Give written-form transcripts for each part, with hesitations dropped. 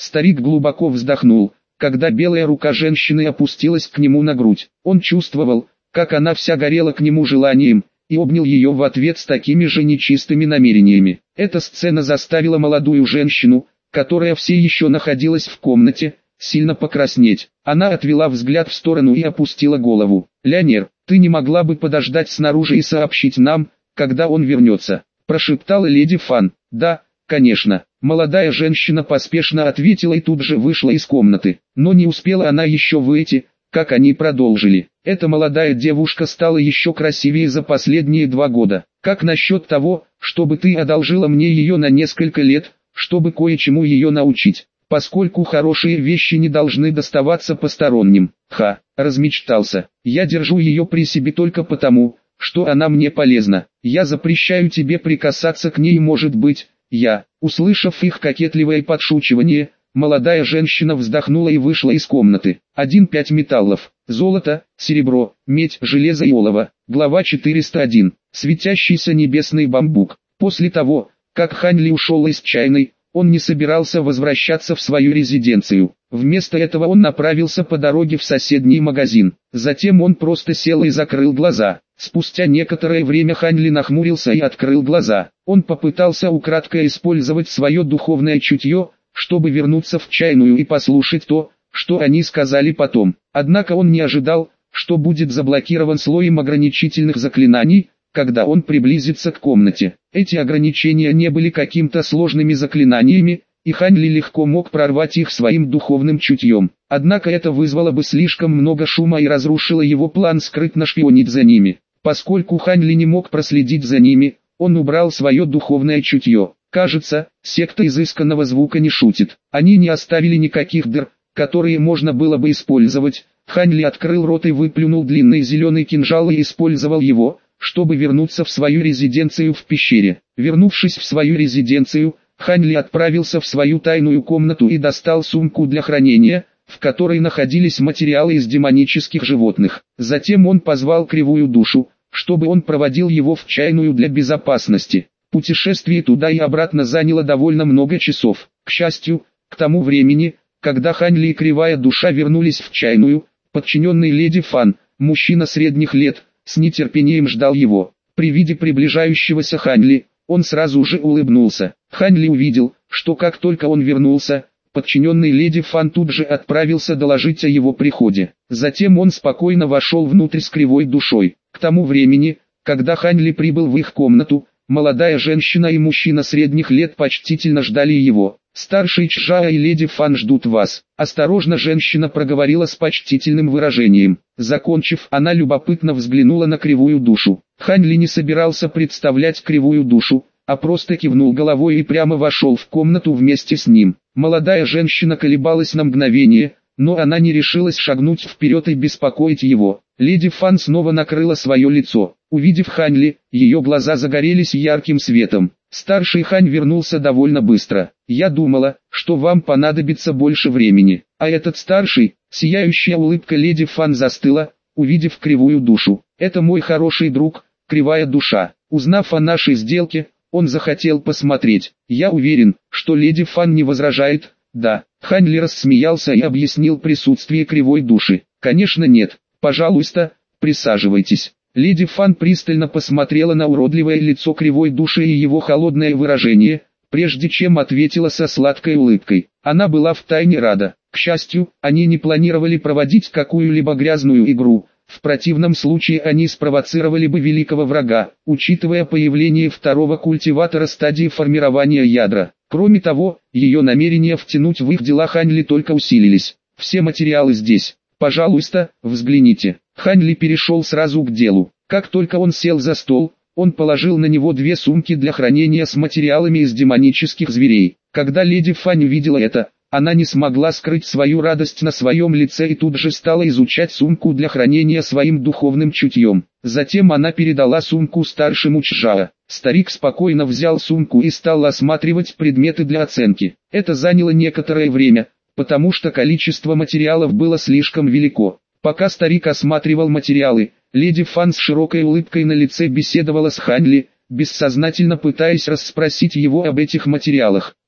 Старик глубоко вздохнул, когда белая рука женщины опустилась к нему на грудь. Он чувствовал, как она вся горела к нему желанием, и обнял ее в ответ с такими же нечистыми намерениями. Эта сцена заставила молодую женщину, которая все еще находилась в комнате, сильно покраснеть. Она отвела взгляд в сторону и опустила голову. «Леонер, ты не могла бы подождать снаружи и сообщить нам, когда он вернется?» – прошептала леди Фан. «Да, конечно». Молодая женщина поспешно ответила и тут же вышла из комнаты. Но не успела она еще выйти, как они продолжили. «Эта молодая девушка стала еще красивее за последние 2 года. Как насчет того, чтобы ты одолжила мне ее на несколько лет, чтобы кое-чему ее научить, поскольку хорошие вещи не должны доставаться посторонним?» Размечтался. «Я держу ее при себе только потому, что она мне полезна. Я запрещаю тебе прикасаться к ней, может быть, я». Услышав их кокетливое подшучивание, молодая женщина вздохнула и вышла из комнаты. 1-5 металлов: золото, серебро, медь, железо и олово. Глава 401. Светящийся небесный бамбук. После того, как Хань Ли ушел из чайной, он не собирался возвращаться в свою резиденцию. Вместо этого он направился по дороге в соседний магазин. Затем он просто сел и закрыл глаза. Спустя некоторое время Хань Ли нахмурился и открыл глаза. Он попытался украдкой использовать свое духовное чутье, чтобы вернуться в чайную и послушать то, что они сказали потом. Однако он не ожидал, что будет заблокирован слоем ограничительных заклинаний, когда он приблизится к комнате. Эти ограничения не были каким-то сложными заклинаниями, и Хань Ли легко мог прорвать их своим духовным чутьем. Однако это вызвало бы слишком много шума и разрушило его план скрытно шпионить за ними. Поскольку Хань Ли не мог проследить за ними, он убрал свое духовное чутье. Кажется, секта изысканного звука не шутит. Они не оставили никаких дыр, которые можно было бы использовать. Хань Ли открыл рот и выплюнул длинный зеленый кинжал и использовал его, чтобы вернуться в свою резиденцию в пещере. Вернувшись в свою резиденцию, Хань Ли отправился в свою тайную комнату и достал сумку для хранения, в которой находились материалы из демонических животных. Затем он позвал Кривую Душу, чтобы он проводил его в чайную для безопасности. Путешествие туда и обратно заняло довольно много часов. К счастью, к тому времени, когда Хань Ли и Кривая Душа вернулись в чайную, подчиненный леди Фан, мужчина средних лет, с нетерпением ждал его. При виде приближающегося Хань Ли, он сразу же улыбнулся. Хань Ли увидел, что как только он вернулся, подчиненный леди Фан тут же отправился доложить о его приходе. Затем он спокойно вошел внутрь с Кривой Душой. К тому времени, когда Хань Ли прибыл в их комнату, молодая женщина и мужчина средних лет почтительно ждали его. «Старший Чжао и леди Фан ждут вас», – осторожно женщина проговорила с почтительным выражением. Закончив, она любопытно взглянула на Кривую Душу. Хань Ли не собирался представлять Кривую Душу, а просто кивнул головой и прямо вошел в комнату вместе с ним. Молодая женщина колебалась на мгновение, но она не решилась шагнуть вперед и беспокоить его. Леди Фан снова накрыла свое лицо. Увидев Хань Ли, ее глаза загорелись ярким светом. Старший Хань вернулся довольно быстро. «Я думала, что вам понадобится больше времени». А этот старший, сияющая улыбка леди Фан застыла, увидев Кривую Душу. «Это мой хороший друг, Кривая Душа. Узнав о нашей сделке, он захотел посмотреть. Я уверен, что леди Фан не возражает». «Да». Хань Ли рассмеялся и объяснил присутствие Кривой Души. «Конечно нет. Пожалуйста, присаживайтесь». Леди Фан пристально посмотрела на уродливое лицо Кривой Души и его холодное выражение, прежде чем ответила со сладкой улыбкой. Она была втайне рада. К счастью, они не планировали проводить какую-либо грязную игру, в противном случае они спровоцировали бы великого врага, учитывая появление второго культиватора стадии формирования ядра. Кроме того, ее намерения втянуть в их дела Хань Ли только усилились. «Все материалы здесь. Пожалуйста, взгляните». Хань Ли перешел сразу к делу. Как только он сел за стол, он положил на него 2 сумки для хранения с материалами из демонических зверей. Когда леди Фань увидела это, она не смогла скрыть свою радость на своем лице и тут же стала изучать сумку для хранения своим духовным чутьем. Затем она передала сумку старшему Чжао. Старик спокойно взял сумку и стал осматривать предметы для оценки. Это заняло некоторое время, потому что количество материалов было слишком велико. Пока старик осматривал материалы, леди Фан с широкой улыбкой на лице беседовала с Хань Ли, бессознательно пытаясь расспросить его об этих материалах.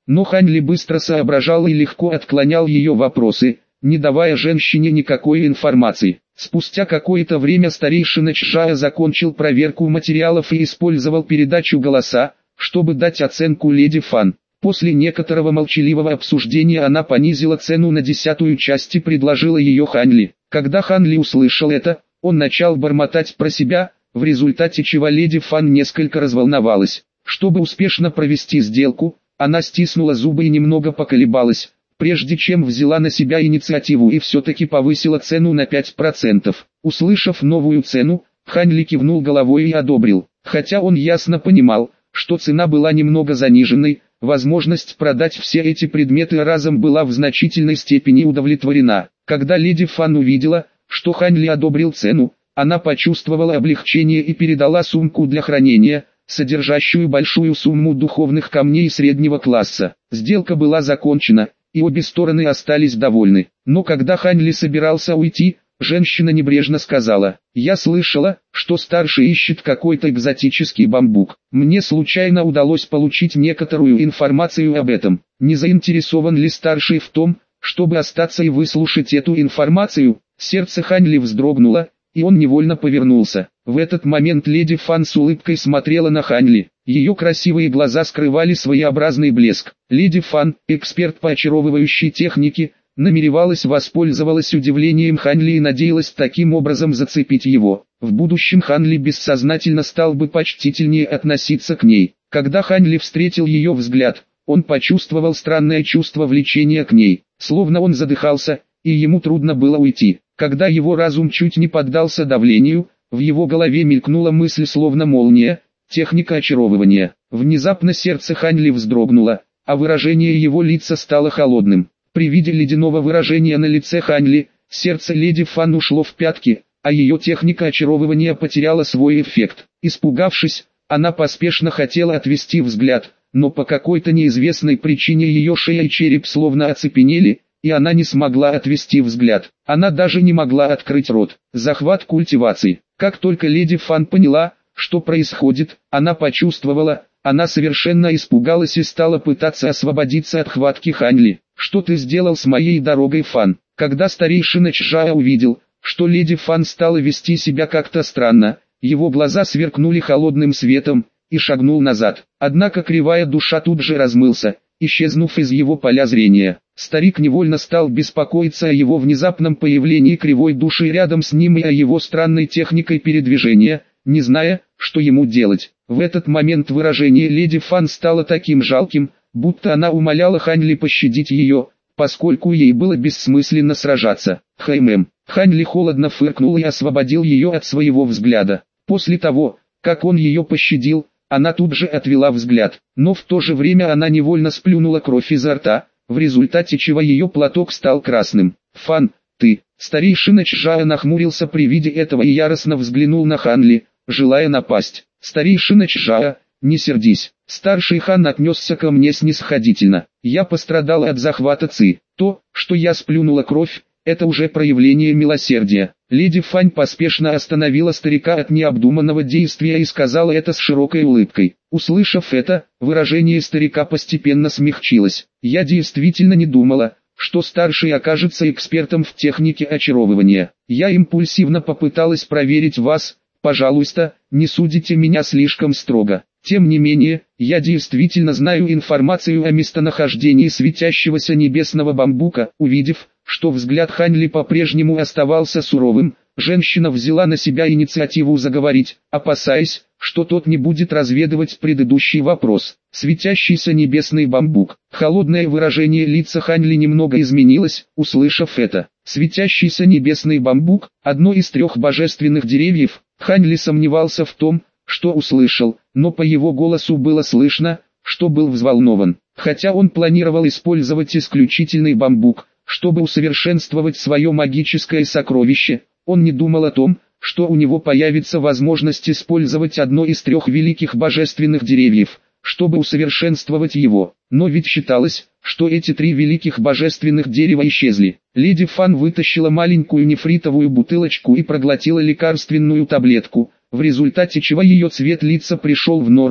Но Ханли быстро соображал и легко отклонял ее вопросы, не давая женщине никакой информации. Спустя какое-то время старейшина Чжая закончил проверку материалов и использовал передачу голоса, чтобы дать оценку леди Фан. После некоторого молчаливого обсуждения она понизила цену на 10-ую часть и предложила ее Ханли. Когда Ханли услышал это, он начал бормотать про себя, в результате чего леди Фан несколько разволновалась. Чтобы успешно провести сделку, она стиснула зубы и немного поколебалась, прежде чем взяла на себя инициативу и все-таки повысила цену на 5%. Услышав новую цену, Ханли кивнул головой и одобрил. Хотя он ясно понимал, что цена была немного заниженной, возможность продать все эти предметы разом была в значительной степени удовлетворена. Когда леди Фан увидела, что Ханли одобрил цену, она почувствовала облегчение и передала сумку для хранения, содержащую большую сумму духовных камней среднего класса. Сделка была закончена, и обе стороны остались довольны. Но когда Ханли собирался уйти, женщина небрежно сказала: «Я слышала, что старший ищет какой-то экзотический бамбук. Мне случайно удалось получить некоторую информацию об этом. Не заинтересован ли старший в том, чтобы остаться и выслушать эту информацию?» Сердце Ханли вздрогнуло, и он невольно повернулся. В этот момент леди Фан с улыбкой смотрела на Ханли. Ее красивые глаза скрывали своеобразный блеск. Леди Фан, эксперт по очаровывающей технике, намеревалась воспользоваться удивлением Ханли и надеялась таким образом зацепить его. В будущем Ханли бессознательно стал бы почтительнее относиться к ней. Когда Ханли встретил ее взгляд, он почувствовал странное чувство влечения к ней, словно он задыхался, и ему трудно было уйти. Когда его разум чуть не поддался давлению, в его голове мелькнула мысль словно молния: техника очаровывания. Внезапно сердце Ханли вздрогнуло, а выражение его лица стало холодным. При виде ледяного выражения на лице Ханли, сердце леди Фан ушло в пятки, а ее техника очаровывания потеряла свой эффект. Испугавшись, она поспешно хотела отвести взгляд, но по какой-то неизвестной причине ее шея и череп словно оцепенели, и она не смогла отвести взгляд. Она даже не могла открыть рот. Захват культивации. Как только леди Фан поняла, что происходит, она почувствовала, она совершенно испугалась и стала пытаться освободиться от хватки Ханли. «Что ты сделал с моей дорогой, Фан?» Когда старейшина Чжая увидел, что леди Фан стала вести себя как-то странно, его глаза сверкнули холодным светом, и шагнул назад. Однако кривая душа тут же размылся, исчезнув из его поля зрения. Старик невольно стал беспокоиться о его внезапном появлении кривой души рядом с ним и о его странной техникой передвижения, не зная, что ему делать. В этот момент выражение леди Фан стало таким жалким, будто она умоляла Ханли пощадить ее, поскольку ей было бессмысленно сражаться. «Хаймэм». Ханли холодно фыркнул и освободил ее от своего взгляда. После того, как он ее пощадил, она тут же отвела взгляд, но в то же время она невольно сплюнула кровь изо рта, в результате чего ее платок стал красным. «Фан, ты!» Старейшина Чжая нахмурился при виде этого и яростно взглянул на Ханли, желая напасть. «Старейшина Чжая, не сердись. Старший хан отнесся ко мне снисходительно. Я пострадал от захвата Ци. То, что я сплюнула кровь, это уже проявление милосердия». Леди Фань поспешно остановила старика от необдуманного действия и сказала это с широкой улыбкой. Услышав это, выражение старика постепенно смягчилось. «Я действительно не думала, что старший окажется экспертом в технике очаровывания. Я импульсивно попыталась проверить вас, пожалуйста, не судите меня слишком строго. Тем не менее, я действительно знаю информацию о местонахождении светящегося небесного бамбука». Увидев, что взгляд Ханли по-прежнему оставался суровым, женщина взяла на себя инициативу заговорить, опасаясь, что тот не будет разведывать предыдущий вопрос. Светящийся небесный бамбук. Холодное выражение лица Ханли немного изменилось, услышав это. Светящийся небесный бамбук – одно из 3 божественных деревьев. Ханли сомневался в том, что услышал, но по его голосу было слышно, что был взволнован. Хотя он планировал использовать исключительный бамбук, чтобы усовершенствовать свое магическое сокровище, он не думал о том, что у него появится возможность использовать одно из 3 великих божественных деревьев, чтобы усовершенствовать его. Но ведь считалось, что эти 3 великих божественных дерева исчезли. Леди Фан вытащила маленькую нефритовую бутылочку и проглотила лекарственную таблетку, в результате чего ее цвет лица пришел в норму,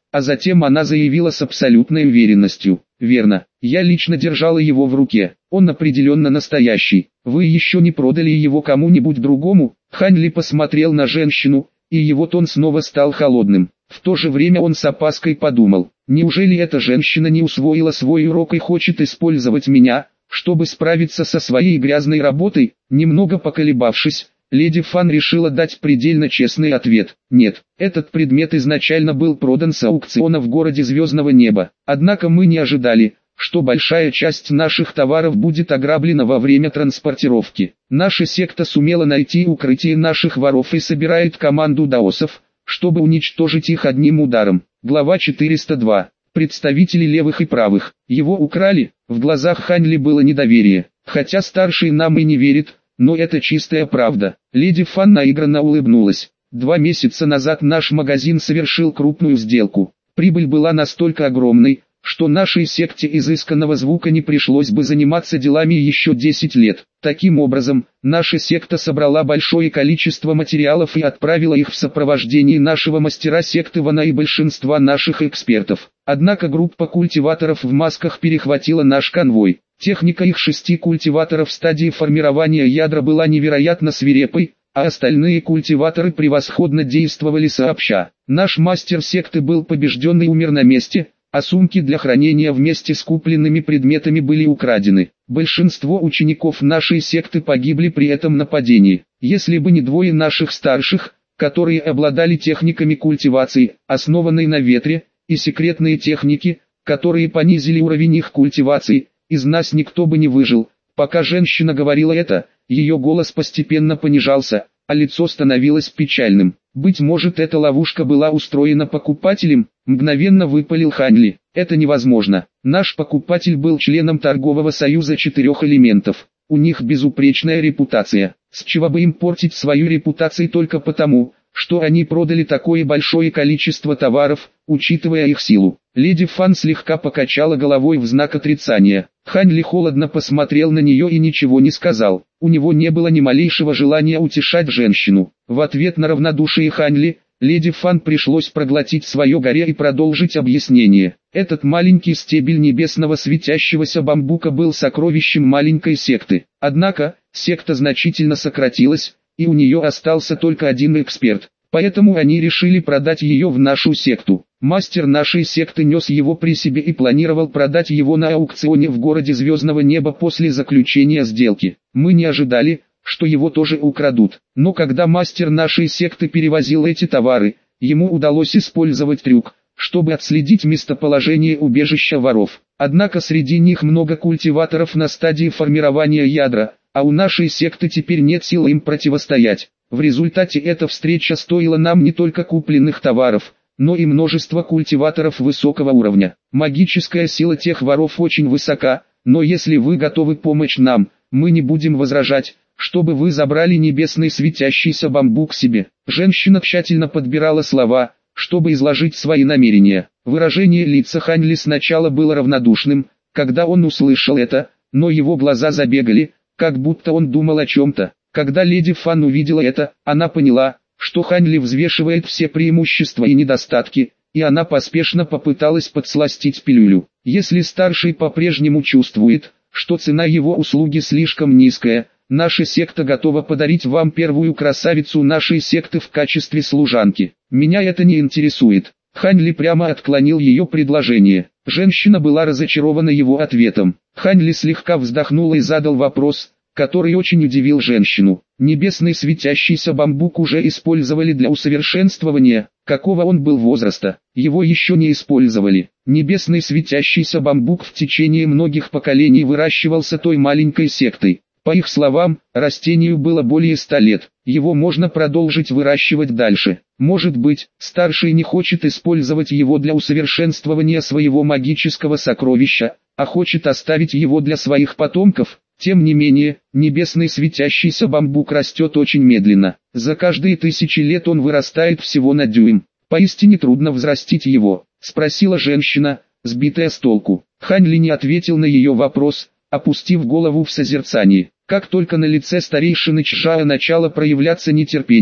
а затем она заявила с абсолютной уверенностью: «Верно, я лично держала его в руке, он определенно настоящий. Вы еще не продали его кому-нибудь другому?» Хань Ли посмотрел на женщину, и его тон снова стал холодным. В то же время он с опаской подумал: неужели эта женщина не усвоила свой урок и хочет использовать меня, чтобы справиться со своей грязной работой? Немного поколебавшись, леди Фан решила дать предельно честный ответ: нет, этот предмет изначально был продан с аукциона в городе Звездного Неба. Однако мы не ожидали, что большая часть наших товаров будет ограблена во время транспортировки. Наша секта сумела найти укрытие наших воров и собирает команду даосов, чтобы уничтожить их одним ударом. Глава 402. Представители левых и правых. Его украли. В глазах Хань Ли было недоверие. Хотя старший нам и не верит, но это чистая правда. Леди Фан наигранно улыбнулась. 2 месяца назад наш магазин совершил крупную сделку. Прибыль была настолько огромной, что нашей секте изысканного звука не пришлось бы заниматься делами еще 10 лет. Таким образом, наша секта собрала большое количество материалов и отправила их в сопровождении нашего мастера секты Вана и большинства наших экспертов. Однако группа культиваторов в масках перехватила наш конвой. Техника их 6 культиваторов в стадии формирования ядра была невероятно свирепой, а остальные культиваторы превосходно действовали сообща. Наш мастер секты был побежден и умер на месте, а сумки для хранения вместе с купленными предметами были украдены. Большинство учеников нашей секты погибли при этом нападении. Если бы не 2 наших старших, которые обладали техниками культивации, основанной на ветре, и секретные техники, которые понизили уровень их культивации, из нас никто бы не выжил. Пока женщина говорила это, ее голос постепенно понижался, а лицо становилось печальным. «Быть может, эта ловушка была устроена покупателем?» — мгновенно выпалил Хань Ли. «Это невозможно. Наш покупатель был членом торгового союза 4 элементов. У них безупречная репутация. С чего бы им портить свою репутацию только потому, что они продали такое большое количество товаров, учитывая их силу?» Леди Фан слегка покачала головой в знак отрицания. Хань Ли холодно посмотрел на нее и ничего не сказал. У него не было ни малейшего желания утешать женщину. В ответ на равнодушие Хань Ли, леди Фан пришлось проглотить свое горе и продолжить объяснение. Этот маленький стебель небесного светящегося бамбука был сокровищем маленькой секты. Однако, секта значительно сократилась, и у нее остался только один эксперт. Поэтому они решили продать ее в нашу секту. Мастер нашей секты нес его при себе и планировал продать его на аукционе в городе Звездного Неба после заключения сделки. Мы не ожидали, что его тоже украдут. Но когда мастер нашей секты перевозил эти товары, ему удалось использовать трюк, чтобы отследить местоположение убежища воров. Однако среди них много культиваторов на стадии формирования ядра, а у нашей секты теперь нет сил им противостоять. В результате эта встреча стоила нам не только купленных товаров, но и множество культиваторов высокого уровня. Магическая сила тех воров очень высока, но если вы готовы помочь нам, мы не будем возражать, чтобы вы забрали небесный светящийся бамбук себе. Женщина тщательно подбирала слова, чтобы изложить свои намерения. Выражение лица Хань Ли сначала было равнодушным, когда он услышал это, но его глаза забегали, как будто он думал о чем-то. Когда леди Фан увидела это, она поняла, что Хань Ли взвешивает все преимущества и недостатки, и она поспешно попыталась подсластить пилюлю. Если старший по-прежнему чувствует, что цена его услуги слишком низкая, наша секта готова подарить вам первую красавицу нашей секты в качестве служанки. Меня это не интересует. Хань Ли прямо отклонил ее предложение. Женщина была разочарована его ответом. Хань Ли слегка вздохнул и задал вопрос, который очень удивил женщину. Небесный светящийся бамбук уже использовали для усовершенствования. Какого он был возраста? Его еще не использовали. Небесный светящийся бамбук в течение многих поколений выращивался той маленькой сектой. По их словам, растению было более 100 лет. Его можно продолжить выращивать дальше. Может быть, старший не хочет использовать его для усовершенствования своего магического сокровища, а хочет оставить его для своих потомков. Тем не менее, небесный светящийся бамбук растет очень медленно. За каждые 1000 лет он вырастает всего на дюйм. Поистине трудно взрастить его, спросила женщина, сбитая с толку. Хань Ли не ответил на ее вопрос, опустив голову в созерцании. Как только на лице старейшины Чжая начало проявляться нетерпение,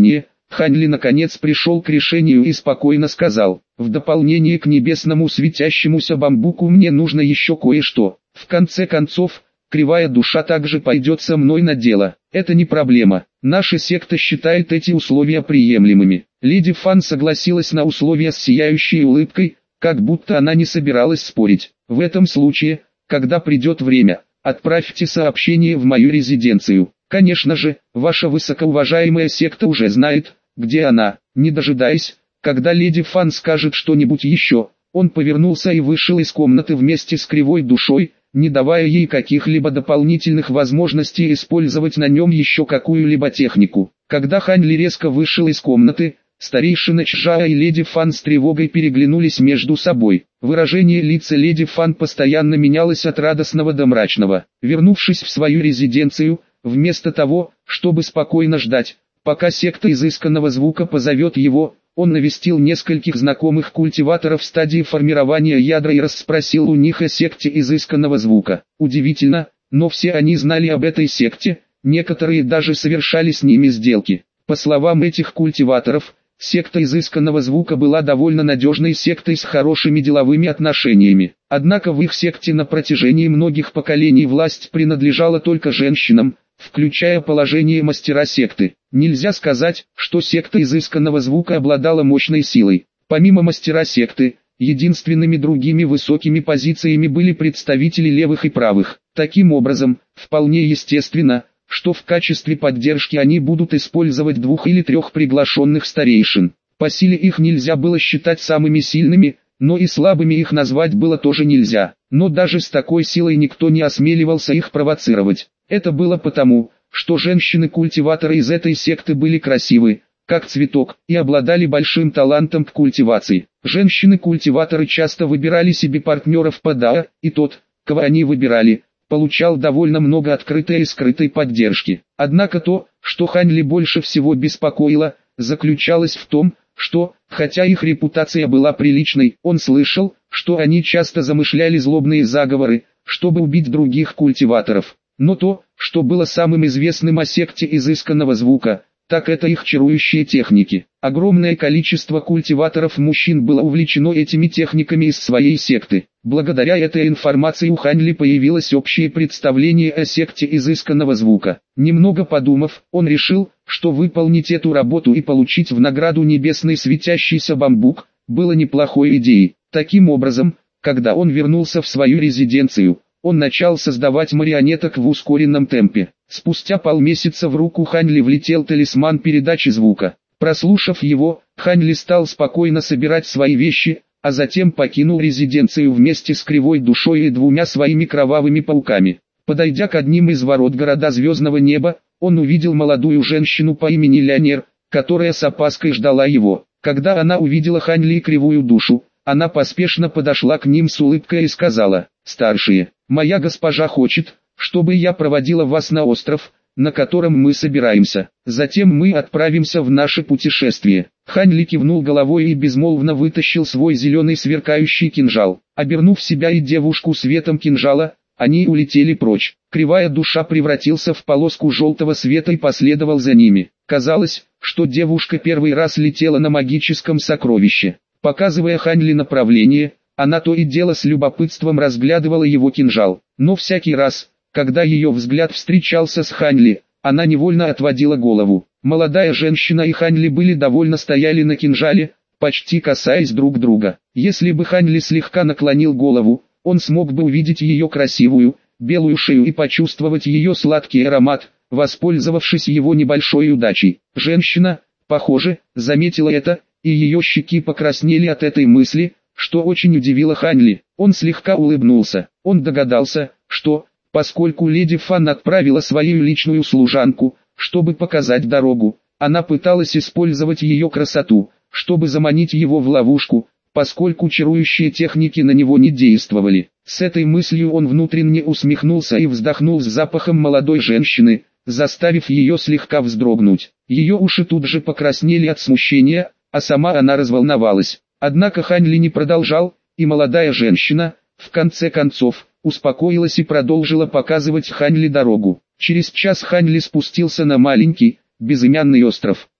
Хань Ли наконец пришел к решению и спокойно сказал: «В дополнение к небесному светящемуся бамбуку мне нужно еще кое-что. В конце концов, кривая душа также пойдет со мной на дело. Это не проблема. Наша секта считает эти условия приемлемыми». Леди Фан согласилась на условия с сияющей улыбкой, как будто она не собиралась спорить. «В этом случае, когда придет время, отправьте сообщение в мою резиденцию. Конечно же, ваша высокоуважаемая секта уже знает, где она». Не дожидаясь, когда леди Фан скажет что-нибудь еще, он повернулся и вышел из комнаты вместе с кривой душой, не давая ей каких-либо дополнительных возможностей использовать на нем еще какую-либо технику. Когда Хань Ли резко вышел из комнаты, старейшина Чжао и леди Фан с тревогой переглянулись между собой. Выражение лица леди Фан постоянно менялось от радостного до мрачного. Вернувшись в свою резиденцию, вместо того, чтобы спокойно ждать, пока секта изысканного звука позовет его, он навестил нескольких знакомых культиваторов в стадии формирования ядра и расспросил у них о секте изысканного звука. Удивительно, но все они знали об этой секте, некоторые даже совершали с ними сделки. По словам этих культиваторов, секта изысканного звука была довольно надежной сектой с хорошими деловыми отношениями. Однако в их секте на протяжении многих поколений власть принадлежала только женщинам, включая положение мастера секты. Нельзя сказать, что секта изысканного звука обладала мощной силой. Помимо мастера секты, единственными другими высокими позициями были представители левых и правых. Таким образом, вполне естественно, что в качестве поддержки они будут использовать 2 или 3 приглашенных старейшин. По силе их нельзя было считать самыми сильными, но и слабыми их назвать было тоже нельзя. Но даже с такой силой никто не осмеливался их провоцировать. Это было потому, что женщины-культиваторы из этой секты были красивы, как цветок, и обладали большим талантом к культивации. Женщины-культиваторы часто выбирали себе партнеров по ДАО, и тот, кого они выбирали, получал довольно много открытой и скрытой поддержки. Однако то, что Хань Ли больше всего беспокоило, заключалось в том, что, хотя их репутация была приличной, он слышал, что они часто замышляли злобные заговоры, чтобы убить других культиваторов. Но то, что было самым известным о секте изысканного звука, так это их чарующие техники. Огромное количество культиваторов мужчин было увлечено этими техниками из своей секты. Благодаря этой информации у Хань Ли появилось общее представление о секте изысканного звука. Немного подумав, он решил, что выполнить эту работу и получить в награду небесный светящийся бамбук, было неплохой идеей. Таким образом, когда он вернулся в свою резиденцию, он начал создавать марионеток в ускоренном темпе. Спустя полмесяца в руку Хань Ли влетел талисман передачи звука. Прослушав его, Хань Ли стал спокойно собирать свои вещи, а затем покинул резиденцию вместе с кривой душой и 2 своими кровавыми пауками. Подойдя к одним из ворот города Звездного неба, он увидел молодую женщину по имени Лянер, которая с опаской ждала его. Когда она увидела Хань Ли и кривую душу, она поспешно подошла к ним с улыбкой и сказала: «Старшие, моя госпожа хочет, чтобы я проводила вас на остров, на котором мы собираемся. Затем мы отправимся в наше путешествие». Хань Ли кивнул головой и безмолвно вытащил свой зеленый сверкающий кинжал. Обернув себя и девушку светом кинжала, они улетели прочь. Кривая душа превратился в полоску желтого света и последовал за ними. Казалось, что девушка первый раз летела на магическом сокровище. Показывая Хань Ли направление, она то и дело с любопытством разглядывала его кинжал. Но всякий раз, когда ее взгляд встречался с Хань Ли, она невольно отводила голову. Молодая женщина и Хань Ли были довольно стояли на кинжале, почти касаясь друг друга. Если бы Хань Ли слегка наклонил голову, он смог бы увидеть ее красивую, белую шею и почувствовать ее сладкий аромат, воспользовавшись его небольшой удачей. Женщина, похоже, заметила это, и ее щеки покраснели от этой мысли, что очень удивило Хань Ли. Он слегка улыбнулся. Он догадался, что, поскольку леди Фан отправила свою личную служанку, чтобы показать дорогу, она пыталась использовать ее красоту, чтобы заманить его в ловушку, поскольку чарующие техники на него не действовали. С этой мыслью он внутренне усмехнулся и вздохнул с запахом молодой женщины, заставив ее слегка вздрогнуть. Ее уши тут же покраснели от смущения, а сама она разволновалась. Однако Хань Ли не продолжал, и молодая женщина, в конце концов, успокоилась и продолжила показывать Хань Ли дорогу. Через час Хань Ли спустился на маленький, безымянный остров.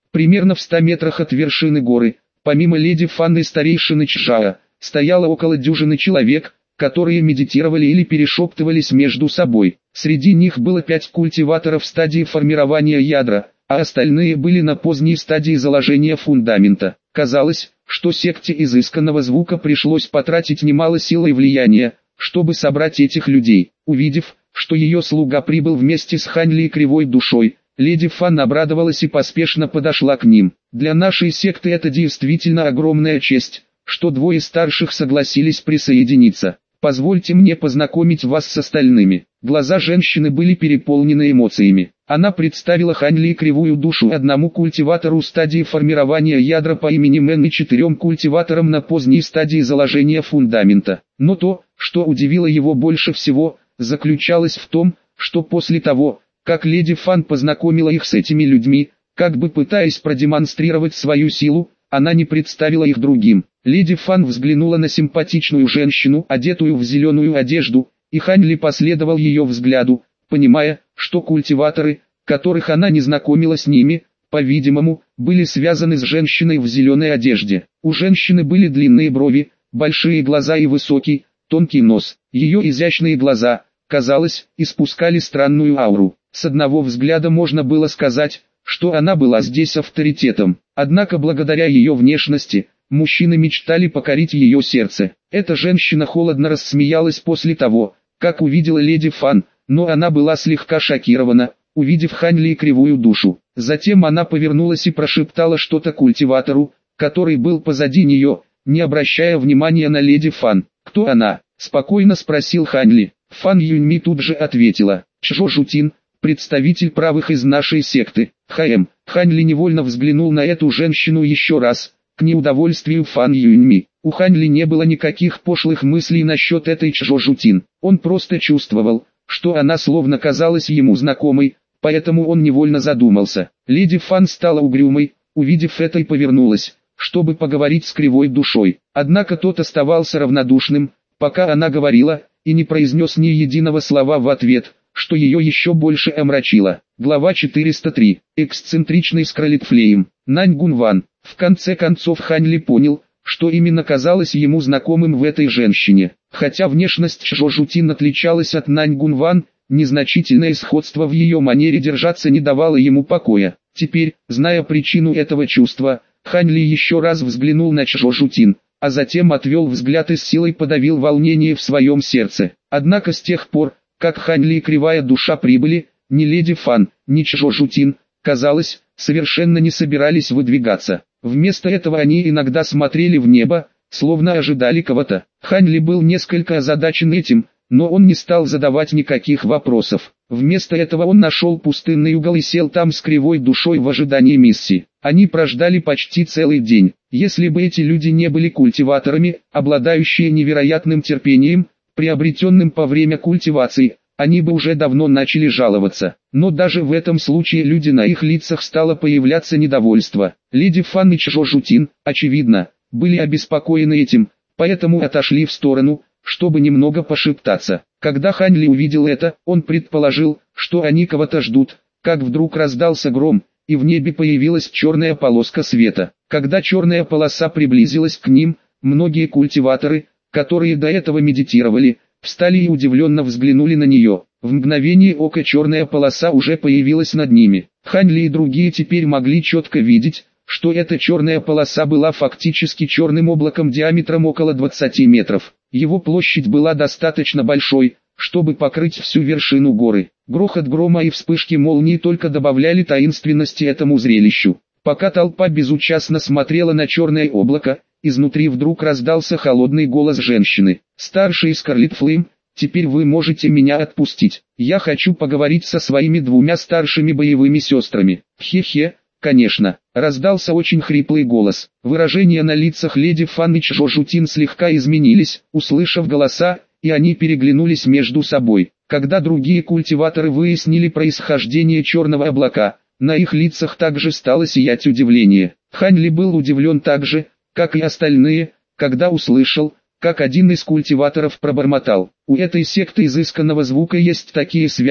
Примерно в 100 метрах от вершины горы, помимо леди Фан и старейшины Чжао, стояло около дюжины человек, которые медитировали или перешептывались между собой. Среди них было 5 культиваторов в стадии формирования ядра, а остальные были на поздней стадии заложения фундамента. Казалось, что секте изысканного звука пришлось потратить немало сил и влияния, чтобы собрать этих людей. Увидев, что ее слуга прибыл вместе с Хань Ли и Кривой Душой, леди Фан обрадовалась и поспешно подошла к ним. «Для нашей секты это действительно огромная честь, что двое старших согласились присоединиться. Позвольте мне познакомить вас с остальными». Глаза женщины были переполнены эмоциями. Она представила Хань Ли Кривую Душу одному культиватору стадии формирования ядра по имени Мэн и 4 культиваторам на поздней стадии заложения фундамента. Но то, что удивило его больше всего, заключалось в том, что после того, как леди Фан познакомила их с этими людьми, как бы пытаясь продемонстрировать свою силу, она не представила их другим. Леди Фан взглянула на симпатичную женщину, одетую в зеленую одежду, и Хань Ли последовал ее взгляду, понимая, что культиваторы, которых она не знакомила с ними, по-видимому, были связаны с женщиной в зеленой одежде. У женщины были длинные брови, большие глаза и высокий, тонкий нос. Ее изящные глаза, казалось, испускали странную ауру. С одного взгляда можно было сказать, что она была здесь авторитетом. Однако благодаря ее внешности, мужчины мечтали покорить ее сердце. Эта женщина холодно рассмеялась после того, как увидела леди Фан, но она была слегка шокирована, увидев Хань Ли Кривую Душу. Затем она повернулась и прошептала что-то культиватору, который был позади нее, не обращая внимания на леди Фан. «Кто она?» – спокойно спросил Хань Ли. Фан Юньми тут же ответила: «Чжо Жутин, представитель правых из нашей секты». Хань Ли невольно взглянул на эту женщину еще раз, к неудовольствию Фан Юньми. У Хань Ли не было никаких пошлых мыслей насчет этой Чжо Жутин. Он просто чувствовал, что она словно казалась ему знакомой, поэтому он невольно задумался. Леди Фан стала угрюмой, увидев это, и повернулась, чтобы поговорить с Кривой Душой. Однако тот оставался равнодушным, пока она говорила, и не произнес ни единого слова в ответ, что ее еще больше омрачило. Глава 403. Эксцентричный Скарлетфлейм. Нань Гунван. В конце концов Хань Ли понял, что именно казалось ему знакомым в этой женщине. Хотя внешность Чжо Жутин отличалась от Нань Гунван, незначительное сходство в ее манере держаться не давало ему покоя. Теперь, зная причину этого чувства, Хань Ли еще раз взглянул на Чжо Жутин, а затем отвел взгляд и с силой подавил волнение в своем сердце. Однако с тех пор, как Хань Ли и Кривая Душа прибыли, ни леди Фан, ни Чжо Жутин, казалось, совершенно не собирались выдвигаться. Вместо этого они иногда смотрели в небо, словно ожидали кого-то. Хань Ли был несколько озадачен этим, но он не стал задавать никаких вопросов. Вместо этого он нашел пустынный угол и сел там с Кривой Душой в ожидании миссии. Они прождали почти целый день. Если бы эти люди не были культиваторами, обладающие невероятным терпением, приобретенным по время культивации, они бы уже давно начали жаловаться. Но даже в этом случае люди на их лицах стало появляться недовольство. Леди Фан и Чжо Жутин, очевидно, были обеспокоены этим, поэтому отошли в сторону, чтобы немного пошептаться. Когда Хань Ли увидел это, он предположил, что они кого-то ждут, как вдруг раздался гром, и в небе появилась черная полоска света. Когда черная полоса приблизилась к ним, многие культиваторы, которые до этого медитировали, встали и удивленно взглянули на нее. В мгновение ока черная полоса уже появилась над ними. Хань Ли и другие теперь могли четко видеть, что эта черная полоса была фактически черным облаком диаметром около 20 метров. Его площадь была достаточно большой, чтобы покрыть всю вершину горы. Грохот грома и вспышки молнии только добавляли таинственности этому зрелищу. Пока толпа безучастно смотрела на черное облако, изнутри вдруг раздался холодный голос женщины. «Старший Скарлетфлейм, теперь вы можете меня отпустить. Я хочу поговорить со своими 2 старшими боевыми сестрами». «Хе-хе, конечно», — раздался очень хриплый голос. Выражения на лицах леди Фан и Чжо Жутин слегка изменились, услышав голоса, и они переглянулись между собой. Когда другие культиваторы выяснили происхождение черного облака, на их лицах также стало сиять удивление. Хань Ли был удивлен так же, как и остальные, когда услышал, как один из культиваторов пробормотал: «У этой секты изысканного звука есть такие связи,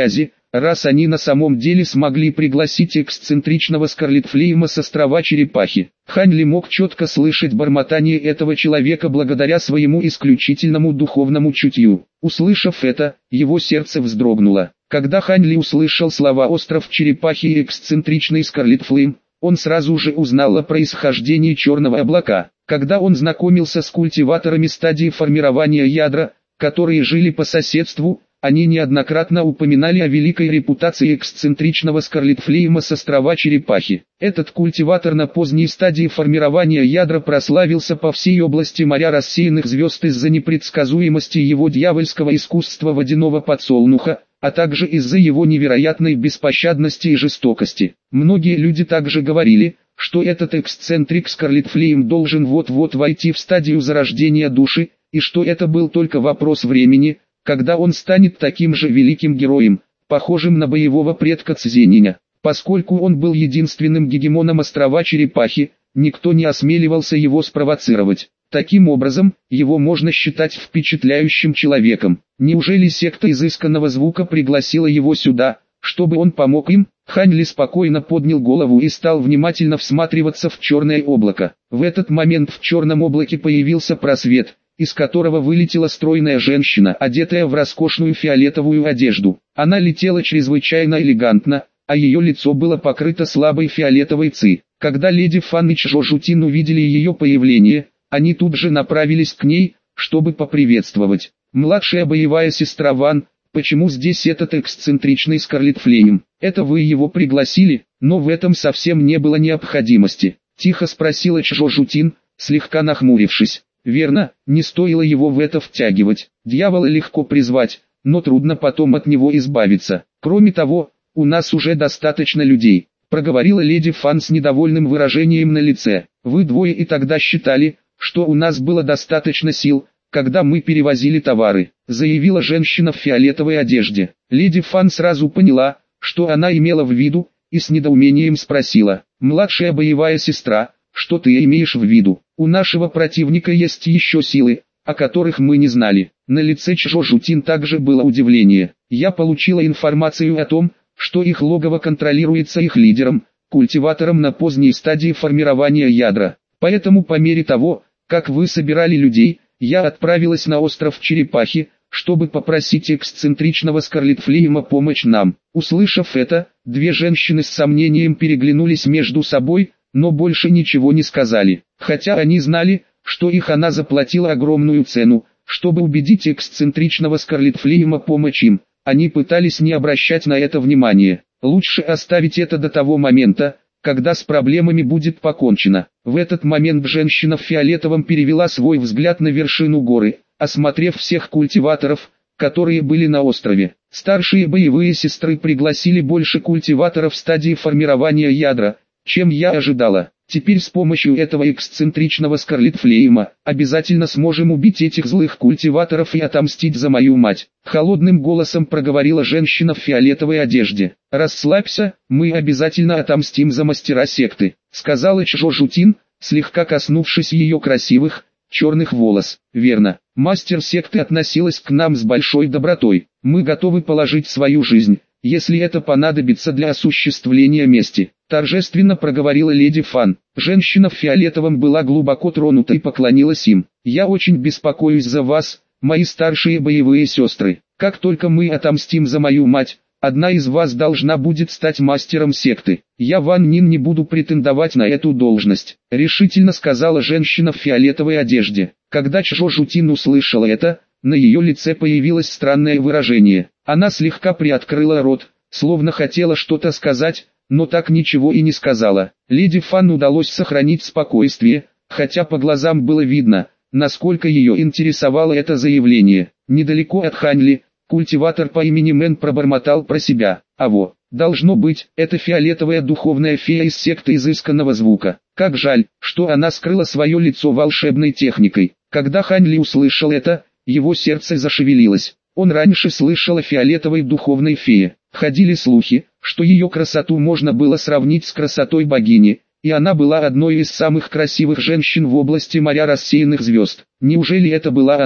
раз они на самом деле смогли пригласить эксцентричного Скарлетфлейма с острова Черепахи. Хань Ли мог четко слышать бормотание этого человека благодаря своему исключительному духовному чутью. Услышав это, его сердце вздрогнуло. Когда Хань Ли услышал слова «остров Черепахи» и «эксцентричный Скарлетфлейм», он сразу же узнал о происхождении черного облака. Когда он знакомился с культиваторами стадии формирования ядра, которые жили по соседству, они неоднократно упоминали о великой репутации эксцентричного Скарлетфлейма с острова Черепахи. Этот культиватор на поздней стадии формирования ядра прославился по всей области моря рассеянных звезд из-за непредсказуемости его дьявольского искусства водяного подсолнуха, а также из-за его невероятной беспощадности и жестокости. Многие люди также говорили, что этот эксцентрик Скарлетфлейм должен вот-вот войти в стадию зарождения души, и что это был только вопрос времени, когда он станет таким же великим героем, похожим на боевого предка Цзениня. Поскольку он был единственным гегемоном острова Черепахи, никто не осмеливался его спровоцировать. Таким образом, его можно считать впечатляющим человеком. Неужели секта изысканного звука пригласила его сюда, чтобы он помог им? Хань Ли спокойно поднял голову и стал внимательно всматриваться в черное облако. В этот момент в черном облаке появился просвет, из которого вылетела стройная женщина, одетая в роскошную фиолетовую одежду. Она летела чрезвычайно элегантно, а ее лицо было покрыто слабой фиолетовой ци. Когда леди Фан и Чжо Жутин увидели ее появление, они тут же направились к ней, чтобы поприветствовать. «Младшая боевая сестра Ван, почему здесь этот эксцентричный Скарлетфлейм? Это вы его пригласили?» Но в этом совсем не было необходимости. Тихо спросила Чжо Жутин, слегка нахмурившись. «Верно, не стоило его в это втягивать. Дьявола легко призвать, но трудно потом от него избавиться. Кроме того, у нас уже достаточно людей», проговорила леди Фан с недовольным выражением на лице. «Вы двое и тогда считали, что у нас было достаточно сил, когда мы перевозили товары», заявила женщина в фиолетовой одежде. Леди Фан сразу поняла, что она имела в виду, и с недоумением спросила: «Младшая боевая сестра, что ты имеешь в виду? У нашего противника есть еще силы, о которых мы не знали». На лице Чжо Жутин также было удивление. «Я получила информацию о том, что их логово контролируется их лидером, культиватором на поздней стадии формирования ядра. Поэтому по мере того, как вы собирали людей, я отправилась на остров Черепахи, чтобы попросить эксцентричного Скарлетфлейма помочь нам». Услышав это, две женщины с сомнением переглянулись между собой, но больше ничего не сказали. Хотя они знали, что она заплатила огромную цену, чтобы убедить эксцентричного Скарлетфлейма помочь им. Они пытались не обращать на это внимания. Лучше оставить это до того момента, когда с проблемами будет покончено. В этот момент женщина в фиолетовом перевела свой взгляд на вершину горы, осмотрев всех культиваторов, которые были на острове. Старшие боевые сестры пригласили больше культиваторов в стадии формирования ядра, чем я ожидала. Теперь с помощью этого эксцентричного Скарлетфлейма обязательно сможем убить этих злых культиваторов и отомстить за мою мать. Холодным голосом проговорила женщина в фиолетовой одежде. «Расслабься, мы обязательно отомстим за мастера секты», сказала Чжо Жутин, слегка коснувшись ее красивых, черных волос. «Верно, мастер секты относилась к нам с большой добротой. Мы готовы положить свою жизнь, если это понадобится для осуществления мести», торжественно проговорила леди Фан. Женщина в фиолетовом была глубоко тронута и поклонилась им. «Я очень беспокоюсь за вас, мои старшие боевые сестры. Как только мы отомстим за мою мать, одна из вас должна будет стать мастером секты. Я, Ван Нин, не буду претендовать на эту должность», решительно сказала женщина в фиолетовой одежде. Когда Чжо Жутин услышала это, на ее лице появилось странное выражение. Она слегка приоткрыла рот, словно хотела что-то сказать, но так ничего и не сказала. Леди Фан удалось сохранить спокойствие, хотя по глазам было видно, насколько ее интересовало это заявление. Недалеко от Хань Ли, культиватор по имени Мэн пробормотал про себя: «Аво, должно быть, это фиолетовая духовная фея из секты изысканного звука. Как жаль, что она скрыла свое лицо волшебной техникой». Когда Хань Ли услышал это, его сердце зашевелилось. Он раньше слышал о фиолетовой духовной фее. Ходили слухи, что ее красоту можно было сравнить с красотой богини, и она была одной из самых красивых женщин в области моря рассеянных звезд. Неужели это была она?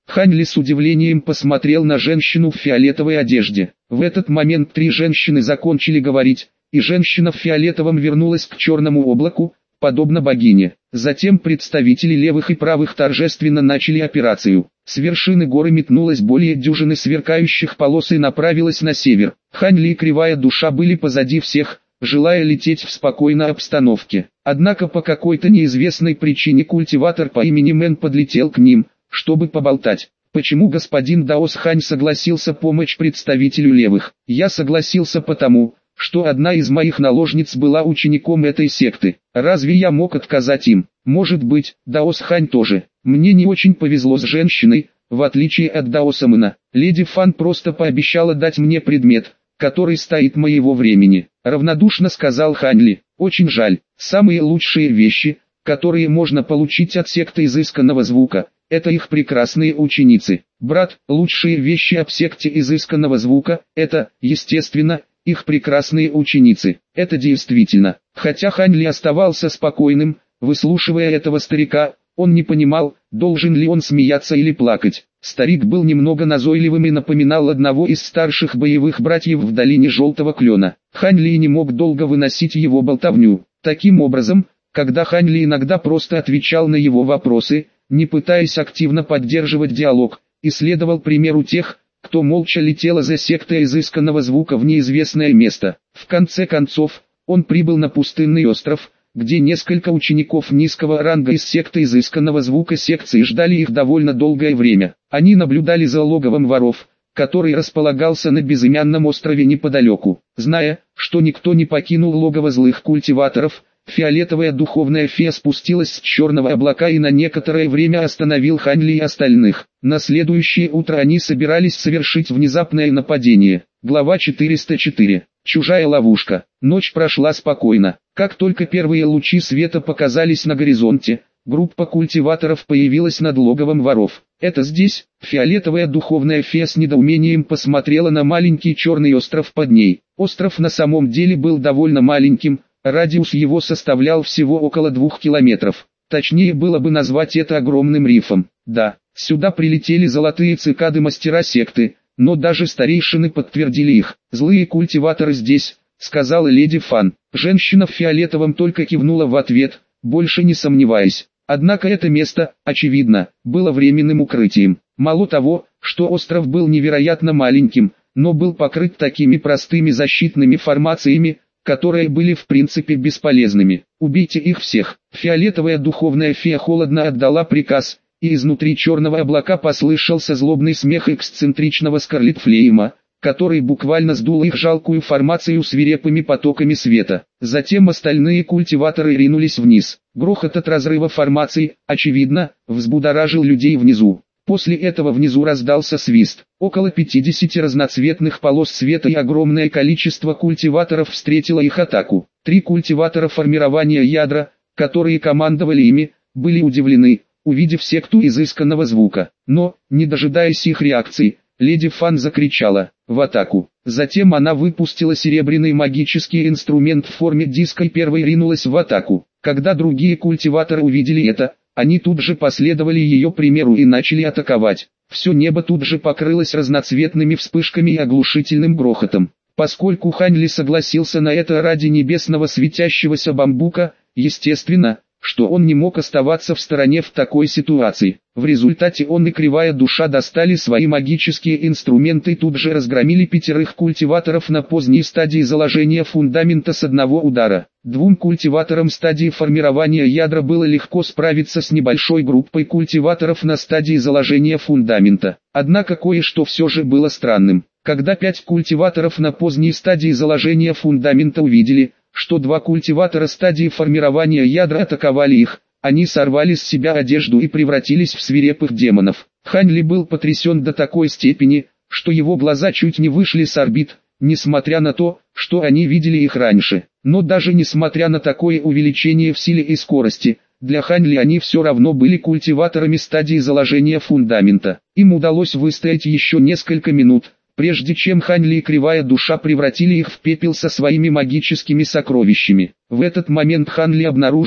Хань Ли с удивлением посмотрел на женщину в фиолетовой одежде. В этот момент три женщины закончили говорить, и женщина в фиолетовом вернулась к черному облаку, подобно богине. Затем представители левых и правых торжественно начали операцию. С вершины горы метнулась более дюжины сверкающих полос и направилась на север. Хань Ли и Кривая Душа были позади всех, желая лететь в спокойной обстановке. Однако по какой-то неизвестной причине культиватор по имени Мэн подлетел к ним, чтобы поболтать. Почему господин Даос Хань согласился помочь представителю левых? Я согласился потому, что одна из моих наложниц была учеником этой секты. Разве я мог отказать им? Может быть, Даос Хань тоже. Мне не очень повезло с женщиной, в отличие от Даоса Мэна. Леди Фан просто пообещала дать мне предмет, который стоит моего времени. Равнодушно сказал Хань Ли. Очень жаль. Самые лучшие вещи, которые можно получить от секты изысканного звука, это их прекрасные ученицы. Брат, лучшие вещи об секте изысканного звука, это, естественно, их прекрасные ученицы. Это действительно. Хотя Хань Ли оставался спокойным, выслушивая этого старика, он не понимал, должен ли он смеяться или плакать. Старик был немного назойливым и напоминал одного из старших боевых братьев в долине Желтого Клена. Хань Ли не мог долго выносить его болтовню. Таким образом, когда Хань Ли иногда просто отвечал на его вопросы, не пытаясь активно поддерживать диалог, и следовал примеру тех, кто молча летела за сектой изысканного звука в неизвестное место. В конце концов, он прибыл на пустынный остров, где несколько учеников низкого ранга из секты изысканного звука секции ждали их довольно долгое время. Они наблюдали за логовом воров, который располагался на безымянном острове неподалеку. Зная, что никто не покинул логово злых культиваторов, фиолетовая духовная фея спустилась с черного облака и на некоторое время остановил Хань Ли и остальных. На следующее утро они собирались совершить внезапное нападение. Глава 404. Чужая ловушка. Ночь прошла спокойно. Как только первые лучи света показались на горизонте, группа культиваторов появилась над логовом воров. «Это здесь?» Фиолетовая духовная фея с недоумением посмотрела на маленький черный остров под ней. Остров на самом деле был довольно маленьким, радиус его составлял всего около 2 километров. Точнее было бы назвать это огромным рифом. Да, сюда прилетели золотые цикады мастера секты, но даже старейшины подтвердили их. «Злые культиваторы здесь», — сказала леди Фан. Женщина в фиолетовом только кивнула в ответ, больше не сомневаясь. Однако это место, очевидно, было временным укрытием. Мало того, что остров был невероятно маленьким, но был покрыт такими простыми защитными формациями, которые были в принципе бесполезными. «Убейте их всех!» Фиолетовая духовная фея холодно отдала приказ, и изнутри черного облака послышался злобный смех эксцентричного Скарлетфлейма, который буквально сдул их жалкую формацию свирепыми потоками света. Затем остальные культиваторы ринулись вниз. Грохот от разрыва формаций, очевидно, взбудоражил людей внизу. После этого внизу раздался свист. Около 50 разноцветных полос света и огромное количество культиваторов встретило их атаку. 3 культиватора формирования ядра, которые командовали ими, были удивлены, увидев секту изысканного звука. Но, не дожидаясь их реакции, леди Фан закричала «в атаку». Затем она выпустила серебряный магический инструмент в форме диска и первой ринулась в атаку. Когда другие культиваторы увидели это, они тут же последовали ее примеру и начали атаковать. Все небо тут же покрылось разноцветными вспышками и оглушительным грохотом. Поскольку Хань Ли согласился на это ради небесного светящегося бамбука, естественно, что он не мог оставаться в стороне в такой ситуации. В результате он и Кривая Душа достали свои магические инструменты и тут же разгромили 5 культиваторов на поздней стадии заложения фундамента с одного удара. 2 культиваторам стадии формирования ядра было легко справиться с небольшой группой культиваторов на стадии заложения фундамента. Однако кое-что все же было странным. Когда 5 культиваторов на поздней стадии заложения фундамента увидели, что 2 культиватора стадии формирования ядра атаковали их, они сорвали с себя одежду и превратились в свирепых демонов. Хань Ли был потрясен до такой степени, что его глаза чуть не вышли с орбит, несмотря на то, что они видели их раньше. Но даже несмотря на такое увеличение в силе и скорости, для Хань Ли они все равно были культиваторами стадии заложения фундамента. Им удалось выстоять еще несколько минут, прежде чем Хань Ли и Кривая Душа превратили их в пепел со своими магическими сокровищами. В этот момент Хань Ли обнаружил,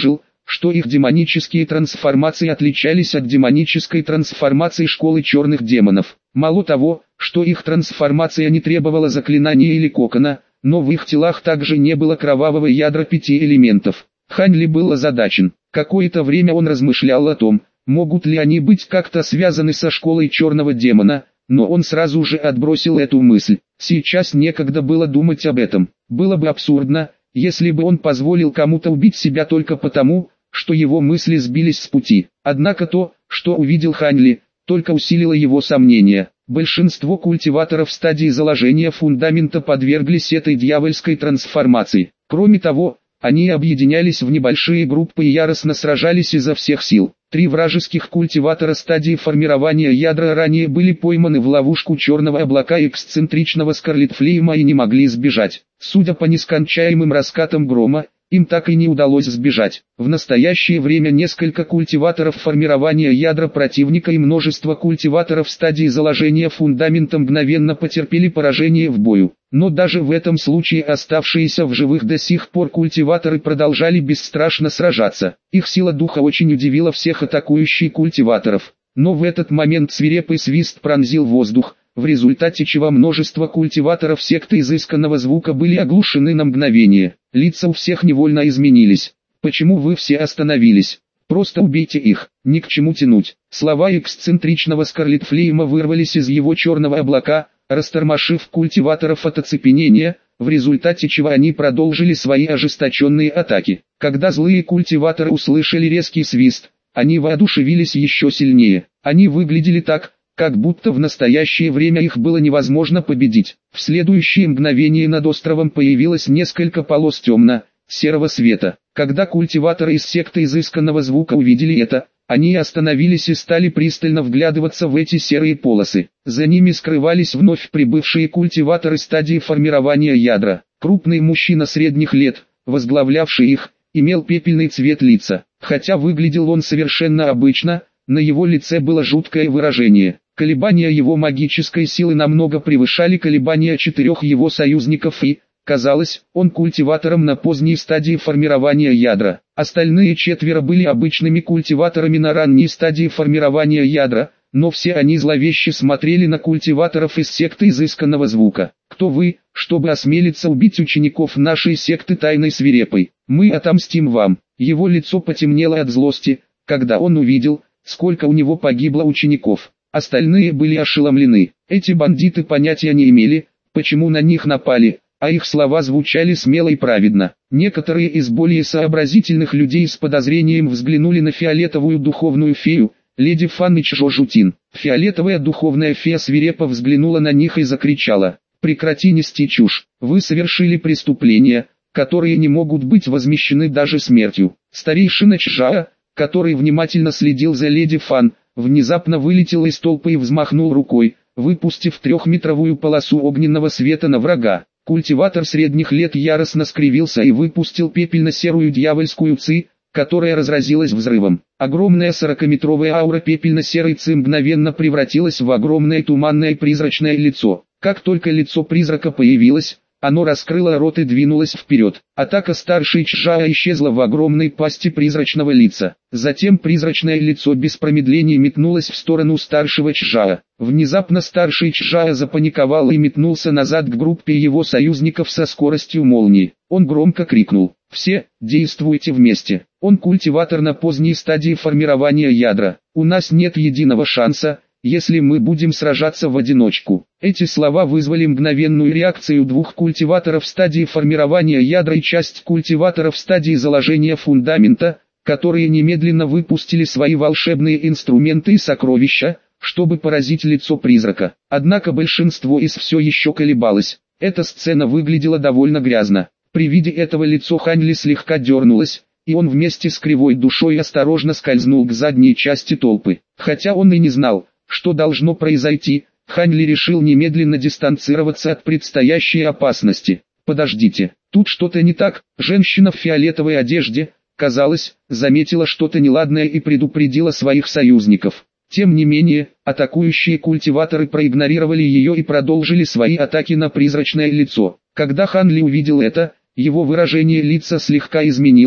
что их демонические трансформации отличались от демонической трансформации школы черных демонов. Мало того, что их трансформация не требовала заклинания или кокона, но в их телах также не было кровавого ядра 5 элементов. Хань Ли был озадачен. Какое-то время он размышлял о том, могут ли они быть как-то связаны со школой черного демона, но он сразу же отбросил эту мысль. Сейчас некогда было думать об этом. Было бы абсурдно, если бы он позволил кому-то убить себя только потому, что его мысли сбились с пути. Однако то, что увидел Хань Ли, только усилило его сомнения. Большинство культиваторов стадии заложения фундамента подверглись этой дьявольской трансформации. Кроме того, они объединялись в небольшие группы и яростно сражались изо всех сил. 3 вражеских культиватора стадии формирования ядра ранее были пойманы в ловушку черного облака эксцентричного Скарлетфлейма и не могли сбежать. Судя по нескончаемым раскатам грома, им так и не удалось сбежать. В настоящее время несколько культиваторов формирования ядра противника и множество культиваторов стадии заложения фундамента мгновенно потерпели поражение в бою. Но даже в этом случае оставшиеся в живых до сих пор культиваторы продолжали бесстрашно сражаться. Их сила духа очень удивила всех атакующих культиваторов. Но в этот момент свирепый свист пронзил воздух, в результате чего множество культиваторов секты изысканного звука были оглушены на мгновение. Лица у всех невольно изменились. «Почему вы все остановились? Просто убейте их, ни к чему тянуть». Слова эксцентричного Скарлетфлейма вырвались из его черного облака, растормошив культиваторов от оцепенения, в результате чего они продолжили свои ожесточенные атаки. Когда злые культиваторы услышали резкий свист, они воодушевились еще сильнее. Они выглядели так, как будто в настоящее время их было невозможно победить. В следующее мгновение над островом появилось несколько полос темно-серого света. Когда культиваторы из секты изысканного звука увидели это, они остановились и стали пристально вглядываться в эти серые полосы. За ними скрывались вновь прибывшие культиваторы стадии формирования ядра. Крупный мужчина средних лет, возглавлявший их, имел пепельный цвет лица. Хотя выглядел он совершенно обычно, на его лице было жуткое выражение. Колебания его магической силы намного превышали колебания 4 его союзников и, казалось, он культиватором на поздней стадии формирования ядра. Остальные 4 были обычными культиваторами на ранней стадии формирования ядра, но все они зловеще смотрели на культиваторов из секты изысканного звука. «Кто вы, чтобы осмелиться убить учеников нашей секты тайной свирепой? Мы отомстим вам». Его лицо потемнело от злости, когда он увидел, сколько у него погибло учеников. Остальные были ошеломлены. Эти бандиты понятия не имели, почему на них напали, а их слова звучали смело и праведно. Некоторые из более сообразительных людей с подозрением взглянули на фиолетовую духовную фею, леди Фан Чжо Жутин. Фиолетовая духовная фея свирепо взглянула на них и закричала: «Прекрати нести чушь, вы совершили преступления, которые не могут быть возмещены даже смертью». Старейшина Чжао, который внимательно следил за леди Фан, внезапно вылетел из толпы и взмахнул рукой, выпустив 3-метровую полосу огненного света на врага. Культиватор средних лет яростно скривился и выпустил пепельно-серую дьявольскую ци, которая разразилась взрывом. Огромная 40-метровая аура пепельно-серой ци мгновенно превратилась в огромное туманное призрачное лицо. Как только лицо призрака появилось, оно раскрыло рот и двинулось вперед. Атака старшей Чжао исчезла в огромной пасти призрачного лица. Затем призрачное лицо без промедления метнулось в сторону старшего Чжао. Внезапно старший Чжао запаниковал и метнулся назад к группе его союзников со скоростью молнии. Он громко крикнул: «Все, действуйте вместе! Он культиватор на поздней стадии формирования ядра. У нас нет единого шанса, если мы будем сражаться в одиночку». Эти слова вызвали мгновенную реакцию 2 культиваторов стадии формирования ядра и часть культиваторов стадии заложения фундамента, которые немедленно выпустили свои волшебные инструменты и сокровища, чтобы поразить лицо призрака. Однако большинство из все еще колебалось. Эта сцена выглядела довольно грязно. При виде этого лицо Хань Ли слегка дернулось, и он вместе с кривой душой осторожно скользнул к задней части толпы. Хотя он и не знал, что должно произойти, Хань Ли решил немедленно дистанцироваться от предстоящей опасности. «Подождите, тут что-то не так». Женщина в фиолетовой одежде, казалось, заметила что-то неладное и предупредила своих союзников. Тем не менее, атакующие культиваторы проигнорировали ее и продолжили свои атаки на призрачное лицо. Когда Хан Ли увидел это, его выражение лица слегка изменилось,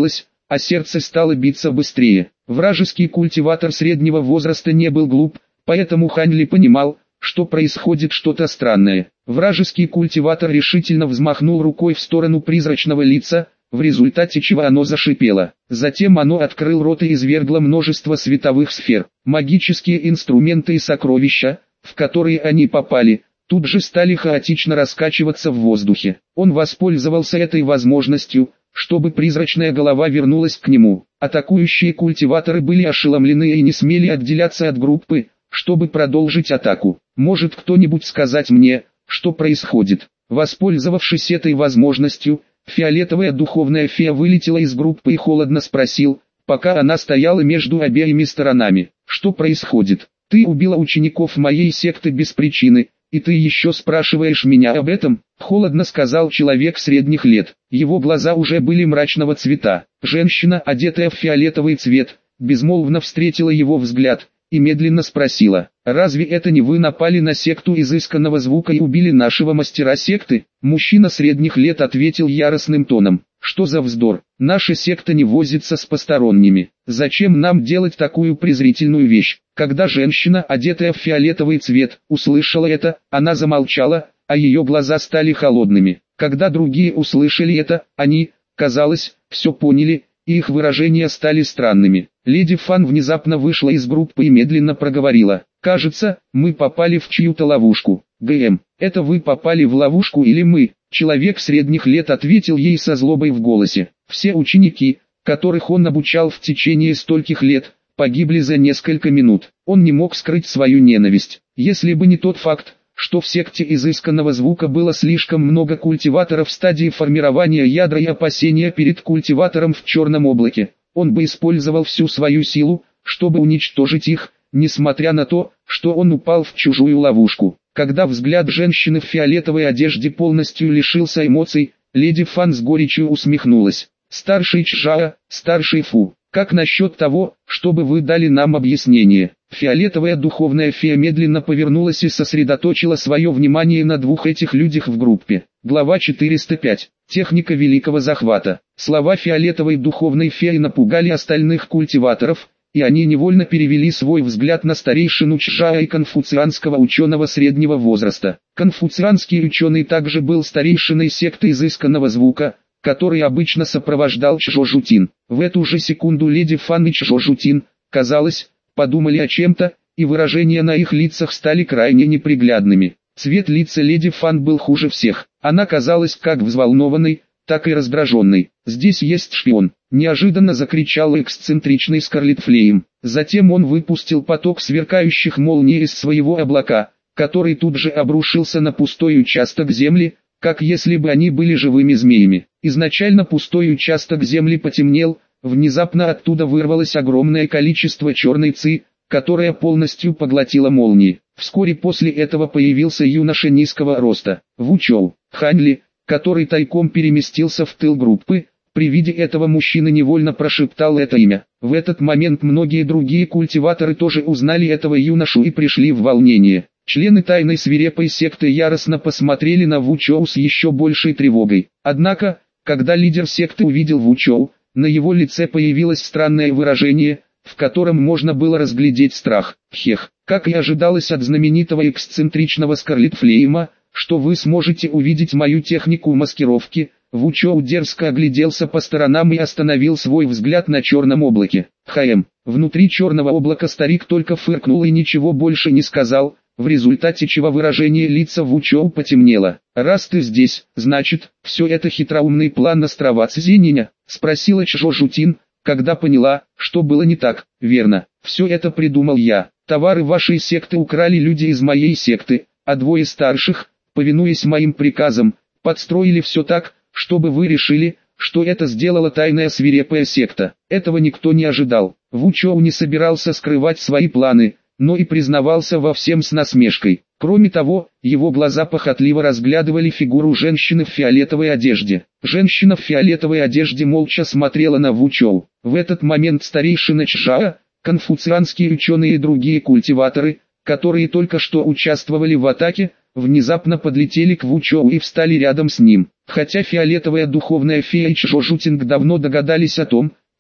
а сердце стало биться быстрее. Вражеский культиватор среднего возраста не был глуп, поэтому Хань Ли понимал, что происходит что-то странное. Вражеский культиватор решительно взмахнул рукой в сторону призрачного лица, в результате чего оно зашипело. Затем оно открыл рот и извергло множество световых сфер. Магические инструменты и сокровища, в которые они попали, тут же стали хаотично раскачиваться в воздухе. Он воспользовался этой возможностью, чтобы призрачная голова вернулась к нему. Атакующие культиваторы были ошеломлены и не смели отделяться от группы, чтобы продолжить атаку. Может кто-нибудь сказать мне, что происходит? Воспользовавшись этой возможностью, фиолетовая духовная фея вылетела из группы и холодно спросил, пока она стояла между обеими сторонами. Что происходит? Ты убила учеников моей секты без причины, и ты еще спрашиваешь меня об этом? Холодно сказал человек средних лет. Его глаза уже были мрачного цвета. Женщина, одетая в фиолетовый цвет, безмолвно встретила его взгляд и медленно спросила: «Разве это не вы напали на секту изысканного звука и убили нашего мастера секты?» Мужчина средних лет ответил яростным тоном: «Что за вздор? Наша секта не возится с посторонними. Зачем нам делать такую презрительную вещь?» Когда женщина, одетая в фиолетовый цвет, услышала это, она замолчала, а ее глаза стали холодными. Когда другие услышали это, они, казалось, все поняли, и их выражения стали странными. Леди Фан внезапно вышла из группы и медленно проговорила: «Кажется, мы попали в чью-то ловушку. ГМ, это вы попали в ловушку или мы?» Человек средних лет ответил ей со злобой в голосе: «Все ученики, которых он обучал в течение стольких лет, погибли за несколько минут». Он не мог скрыть свою ненависть. Если бы не тот факт, что в секте изысканного звука было слишком много культиваторов в стадии формирования ядра и опасения перед культиватором в черном облаке, он бы использовал всю свою силу, чтобы уничтожить их, несмотря на то, что он упал в чужую ловушку. Когда взгляд женщины в фиолетовой одежде полностью лишился эмоций, леди Фан с горечью усмехнулась. «Старший Чжао, старший Фу, как насчет того, чтобы вы дали нам объяснение?» Фиолетовая духовная фея медленно повернулась и сосредоточила свое внимание на двух этих людях в группе. Глава 405. Техника великого захвата. Слова фиолетовой духовной феи напугали остальных культиваторов, и они невольно перевели свой взгляд на старейшину Чжао и конфуцианского ученого среднего возраста. Конфуцианский ученый также был старейшиной секты изысканного звука, который обычно сопровождал Чжо Жутин. В эту же секунду леди Фан и Чжо Жутин, казалось, подумали о чем-то, и выражения на их лицах стали крайне неприглядными. Цвет лица леди Фан был хуже всех. Она казалась как взволнованной, так и раздраженной. «Здесь есть шпион!» – неожиданно закричал эксцентричный Скарлетт Флейм. Затем он выпустил поток сверкающих молний из своего облака, который тут же обрушился на пустой участок земли, как если бы они были живыми змеями. Изначально пустой участок земли потемнел, внезапно оттуда вырвалось огромное количество черной ци, которая полностью поглотила молнии. Вскоре после этого появился юноша низкого роста, Ву Чоу. Хань Ли, который тайком переместился в тыл группы, при виде этого мужчины невольно прошептал это имя. В этот момент многие другие культиваторы тоже узнали этого юношу и пришли в волнение. Члены тайной свирепой секты яростно посмотрели на Ву Чоу с еще большей тревогой. Однако, когда лидер секты увидел Ву Чоу, на его лице появилось странное выражение, в котором можно было разглядеть страх. «Хех, как и ожидалось от знаменитого эксцентричного Скарлетт Флейма, что вы сможете увидеть мою технику маскировки». Ву Чоу дерзко огляделся по сторонам и остановил свой взгляд на черном облаке. Внутри черного облака старик только фыркнул и ничего больше не сказал, в результате чего выражение лица Ву Чоу потемнело. «Раз ты здесь, значит, все это хитроумный план острова Цзининя?» — спросила Чжо Жутин, когда поняла, что было не так. «Верно, все это придумал я. Товары вашей секты украли люди из моей секты, а двое старших, повинуясь моим приказам, подстроили все так, чтобы вы решили, что это сделала тайная свирепая секта. Этого никто не ожидал». Ву Чоу не собирался скрывать свои планы, но и признавался во всем с насмешкой. Кроме того, его глаза похотливо разглядывали фигуру женщины в фиолетовой одежде. Женщина в фиолетовой одежде молча смотрела на Ву Чоу. В этот момент старейшина Чжао, конфуцианские ученые и другие культиваторы, которые только что участвовали в атаке, внезапно подлетели к Ву Чоу и встали рядом с ним. Хотя фиолетовая духовная фея и Чжо Жутинг давно догадались о том,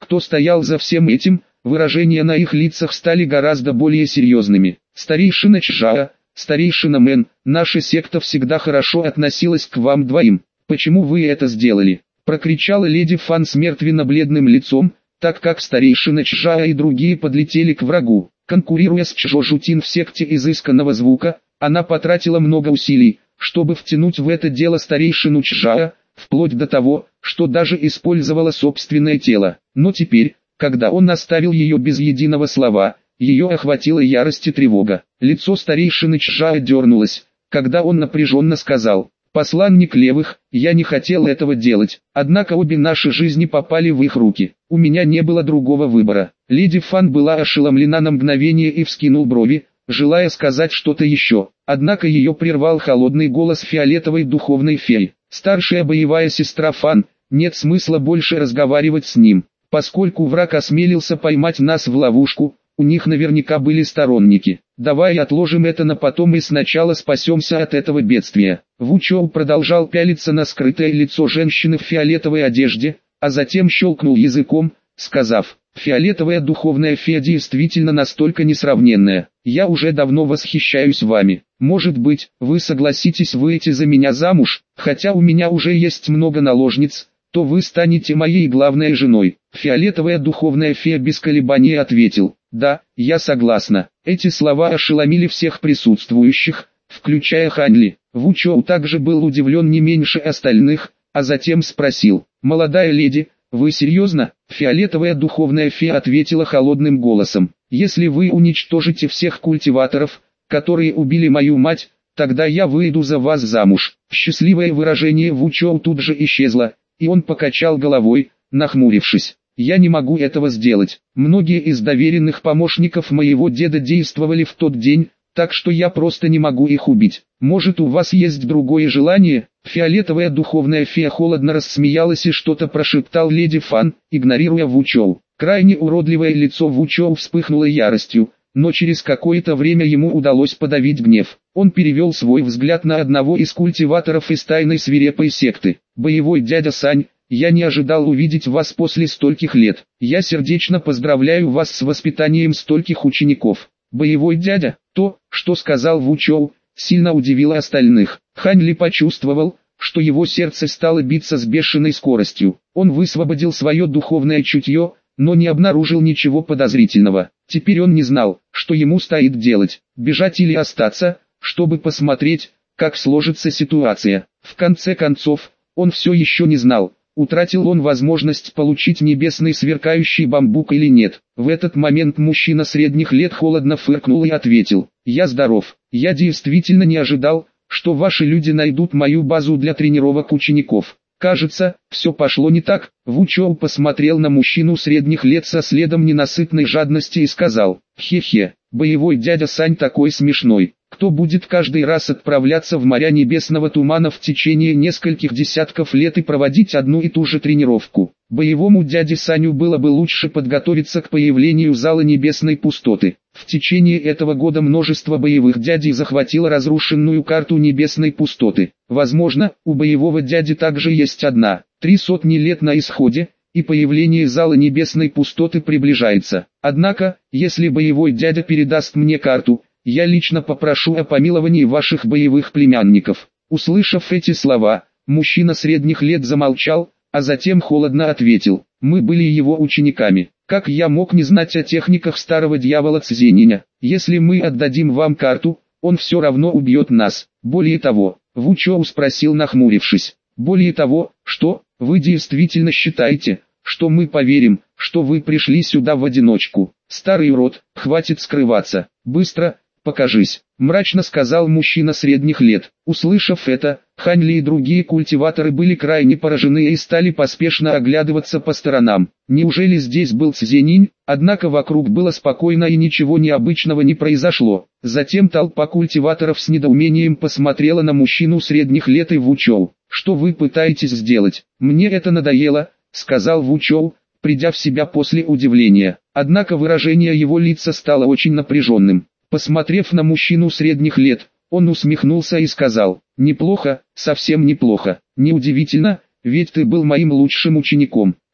кто стоял за всем этим, выражения на их лицах стали гораздо более серьезными. Старейшина Чжао, старейшина Мэн, наша секта всегда хорошо относилась к вам двоим. Почему вы это сделали? Прокричала леди Фан с мертвенно-бледным лицом, так как старейшина Чжао и другие подлетели к врагу. Конкурируя с Чжо Жутин в секте изысканного звука, она потратила много усилий, чтобы втянуть в это дело старейшину Чжао, вплоть до того, что даже использовала собственное тело. Но теперь, когда он оставил ее без единого слова, ее охватила ярость и тревога. Лицо старейшины Чжао дернулось, когда он напряженно сказал: «Посланник левых, я не хотел этого делать, однако обе наши жизни попали в их руки. У меня не было другого выбора». Леди Фан была ошеломлена на мгновение и вскинул брови, желая сказать что-то еще. Однако ее прервал холодный голос фиолетовой духовной феи. «Старшая боевая сестра Фан, нет смысла больше разговаривать с ним, поскольку враг осмелился поймать нас в ловушку, у них наверняка были сторонники. Давай отложим это на потом и сначала спасемся от этого бедствия». Ву Чоу продолжал пялиться на скрытое лицо женщины в фиолетовой одежде, а затем щелкнул языком, сказав: «Фиолетовая духовная фея действительно настолько несравненная. Я уже давно восхищаюсь вами. Может быть, вы согласитесь выйти за меня замуж, хотя у меня уже есть много наложниц, то вы станете моей главной женой». Фиолетовая духовная фея без колебаний ответил: «Да, я согласна». Эти слова ошеломили всех присутствующих, включая Хань Ли. Ву Чоу также был удивлен не меньше остальных, а затем спросил: «Молодая леди, вы серьезно?» Фиолетовая духовная фея ответила холодным голосом: «Если вы уничтожите всех культиваторов, которые убили мою мать, тогда я выйду за вас замуж». Счастливое выражение Ву Чоу тут же исчезло, и он покачал головой, нахмурившись. «Я не могу этого сделать. Многие из доверенных помощников моего деда действовали в тот день, так что я просто не могу их убить. Может, у вас есть другое желание?» Фиолетовая духовная фея холодно рассмеялась и что-то прошептал леди Фан, игнорируя Ву Чоу. Крайне уродливое лицо Ву Чоу вспыхнуло яростью, но через какое-то время ему удалось подавить гнев. Он перевел свой взгляд на одного из культиваторов из тайной свирепой секты. «Боевой дядя Сань, я не ожидал увидеть вас после стольких лет. Я сердечно поздравляю вас с воспитанием стольких учеников». Боевой дядя, то, что сказал Ву Чоу, сильно удивило остальных. Хань Ли почувствовал, что его сердце стало биться с бешеной скоростью. Он высвободил свое духовное чутье, но не обнаружил ничего подозрительного. Теперь он не знал, что ему стоит делать: бежать или остаться, чтобы посмотреть, как сложится ситуация. В конце концов, он все еще не знал, утратил он возможность получить небесный сверкающий бамбук или нет. В этот момент мужчина средних лет холодно фыркнул и ответил: «Я здоров. Я действительно не ожидал, что ваши люди найдут мою базу для тренировок учеников. Кажется, все пошло не так». Ву Чоу посмотрел на мужчину средних лет со следом ненасытной жадности и сказал: «Хе-хе, боевой дядя Сань такой смешной. Кто будет каждый раз отправляться в моря небесного тумана в течение нескольких десятков лет и проводить одну и ту же тренировку? Боевому дяде Саню было бы лучше подготовиться к появлению зала небесной пустоты». В течение этого года множество боевых дядей захватило разрушенную карту небесной пустоты. Возможно, у боевого дяди также есть 1/3 лет на исходе, и появление зала небесной пустоты приближается. Однако, если боевой дядя передаст мне карту, я лично попрошу о помиловании ваших боевых племянников». Услышав эти слова, мужчина средних лет замолчал, а затем холодно ответил: «Мы были его учениками. Как я мог не знать о техниках старого дьявола Цзениня? Если мы отдадим вам карту, он все равно убьет нас. Более того», Ву Чоу спросил, нахмурившись: «Более того, что, вы действительно считаете, что мы поверим, что вы пришли сюда в одиночку? Старый урод, хватит скрываться, быстро покажись», — мрачно сказал мужчина средних лет. Услышав это, Хань Ли и другие культиваторы были крайне поражены и стали поспешно оглядываться по сторонам. Неужели здесь был Цзенинь? Однако вокруг было спокойно и ничего необычного не произошло. Затем толпа культиваторов с недоумением посмотрела на мужчину средних лет и Ву Чоу. «Что вы пытаетесь сделать? Мне это надоело», — сказал Ву Чоу, придя в себя после удивления. Однако выражение его лица стало очень напряженным. Посмотрев на мужчину средних лет, он усмехнулся и сказал: «Неплохо, совсем неплохо. Неудивительно, ведь ты был моим лучшим учеником.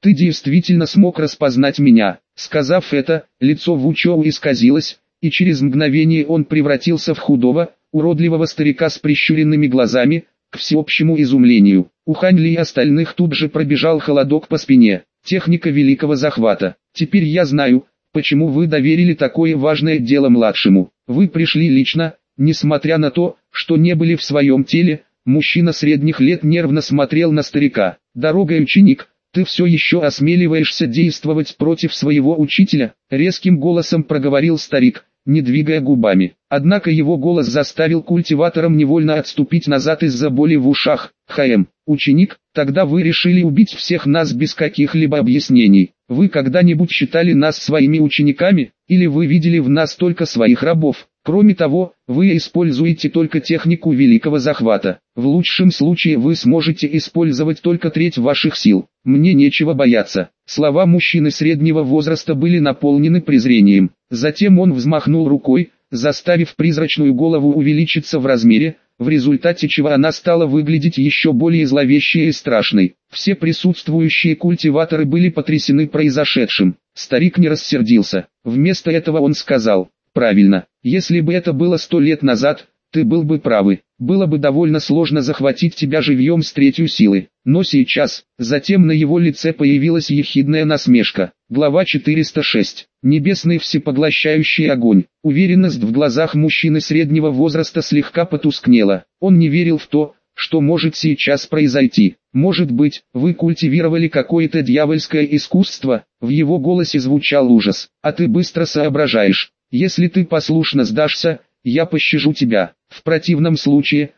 ты действительно смог распознать меня». Сказав это, лицо Вучоу исказилось, и через мгновение он превратился в худого, уродливого старика с прищуренными глазами, к всеобщему изумлению. У Хань Ли и остальных тут же пробежал холодок по спине. Техника великого захвата. Теперь я знаю, почему вы доверили такое важное дело младшему. Вы пришли лично, несмотря на то, что не были в своем теле. Мужчина средних лет нервно смотрел на старика. «Дорогой ученик, ты все еще осмеливаешься действовать против своего учителя?» Резким голосом проговорил старик, не двигая губами. Однако его голос заставил культиваторам невольно отступить назад из-за боли в ушах. Ученик, тогда вы решили убить всех нас без каких-либо объяснений. Вы когда-нибудь считали нас своими учениками, или вы видели в нас только своих рабов? Кроме того, вы используете только технику великого захвата. В лучшем случае вы сможете использовать только треть ваших сил. Мне нечего бояться». Слова мужчины среднего возраста были наполнены презрением. Затем он взмахнул рукой, заставив призрачную голову увеличиться в размере, в результате чего она стала выглядеть еще более зловещей и страшной. Все присутствующие культиваторы были потрясены произошедшим. Старик не рассердился. Вместо этого он сказал: «Правильно, если бы это было 100 лет назад, ты был бы правы. Было бы довольно сложно захватить тебя живьем с третью силы. Но сейчас...» Затем на его лице появилась ехидная насмешка. Глава 406. Небесный всепоглощающий огонь. Уверенность в глазах мужчины среднего возраста слегка потускнела. Он не верил в то, что может сейчас произойти. «Может быть, вы культивировали какое-то дьявольское искусство?» В его голосе звучал ужас. «А ты быстро соображаешь. Если ты послушно сдашься, я пощажу тебя. В противном случае,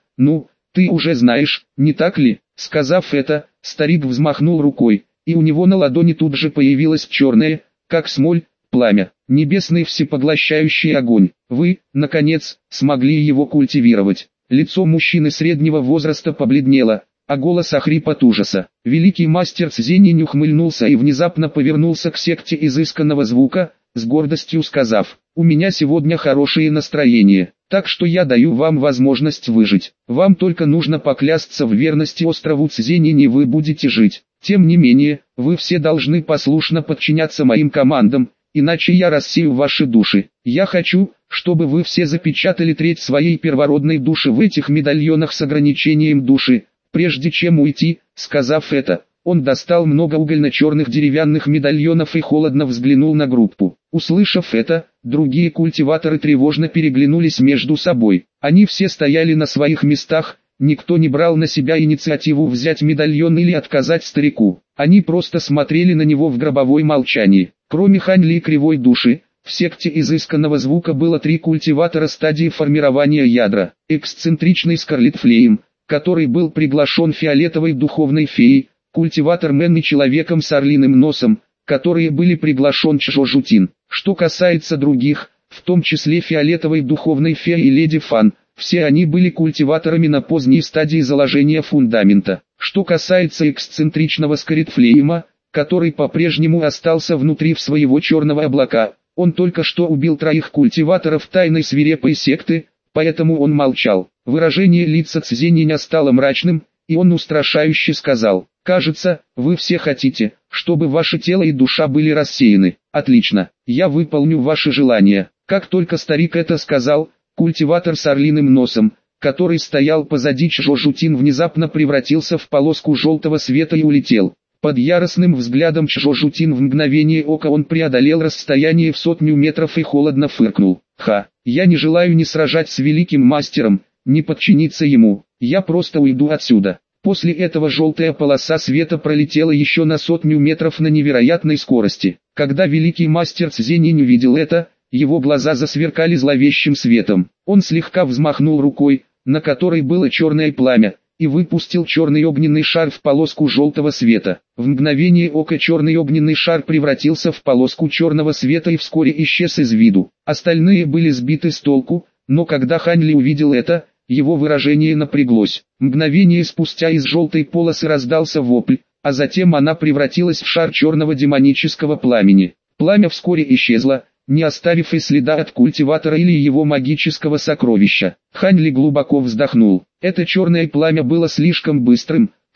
ты уже знаешь, не так ли?» Сказав это, старик взмахнул рукой, и у него на ладони тут же появилось черное, как смоль, пламя. Небесный всепоглощающий огонь. Вы, наконец, смогли его культивировать. Лицо мужчины среднего возраста побледнело, а голос охрип от ужаса. Великий мастер Цзинь ухмыльнулся и внезапно повернулся к секте изысканного звука, с гордостью сказав: «У меня сегодня хорошее настроение, так что я даю вам возможность выжить. Вам только нужно поклясться в верности острову Цзинь, и вы будете жить. Тем не менее, вы все должны послушно подчиняться моим командам, иначе я рассею ваши души. Я хочу, чтобы вы все запечатали треть своей первородной души в этих медальонах с ограничением души, прежде чем уйти». Сказав это, он достал много угольно-черных деревянных медальонов и холодно взглянул на группу. Услышав это, другие культиваторы тревожно переглянулись между собой. Они все стояли на своих местах, никто не брал на себя инициативу взять медальон или отказать старику. Они просто смотрели на него в гробовой молчании. Кроме Хань Ли кривой души, в секте изысканного звука было 3 культиватора стадии формирования ядра. Эксцентричный Скарлет Флейм, который был приглашен фиолетовой духовной феей, культиватор Мэн и человеком с орлиным носом, которые были приглашен Чжо Жутин. Что касается других, в том числе фиолетовой духовной феи и леди Фан, все они были культиваторами на поздней стадии заложения фундамента. Что касается эксцентричного Скарлетфлейма, который по-прежнему остался внутри своего черного облака, он только что убил 3 культиваторов тайной свирепой секты, поэтому он молчал. Выражение лица Цзиня стало мрачным, и он устрашающе сказал: «Кажется, вы все хотите, чтобы ваше тело и душа были рассеяны. Отлично, я выполню ваше желание». Как только старик это сказал, культиватор с орлиным носом, который стоял позади Чжо Жутин, внезапно превратился в полоску желтого света и улетел. Под яростным взглядом Чжо Жутин в мгновение ока он преодолел расстояние в 100 метров и холодно фыркнул. Я не желаю ни сражать с великим мастером, ни подчиниться ему, я просто уйду отсюда». После этого желтая полоса света пролетела еще на 100 метров на невероятной скорости. Когда великий мастер Цзинь увидел это, его глаза засверкали зловещим светом. Он слегка взмахнул рукой, на которой было черное пламя, и выпустил черный огненный шар в полоску желтого света. В мгновение ока черный огненный шар превратился в полоску черного света и вскоре исчез из виду. Остальные были сбиты с толку, но когда Хань Ли увидел это, его выражение напряглось. Мгновение спустя из желтой полосы раздался вопль, а затем она превратилась в шар черного демонического пламени. Пламя вскоре исчезло, не оставив и следа от культиватора или его магического сокровища. Хань Ли глубоко вздохнул. Это черное пламя было слишком быстрым,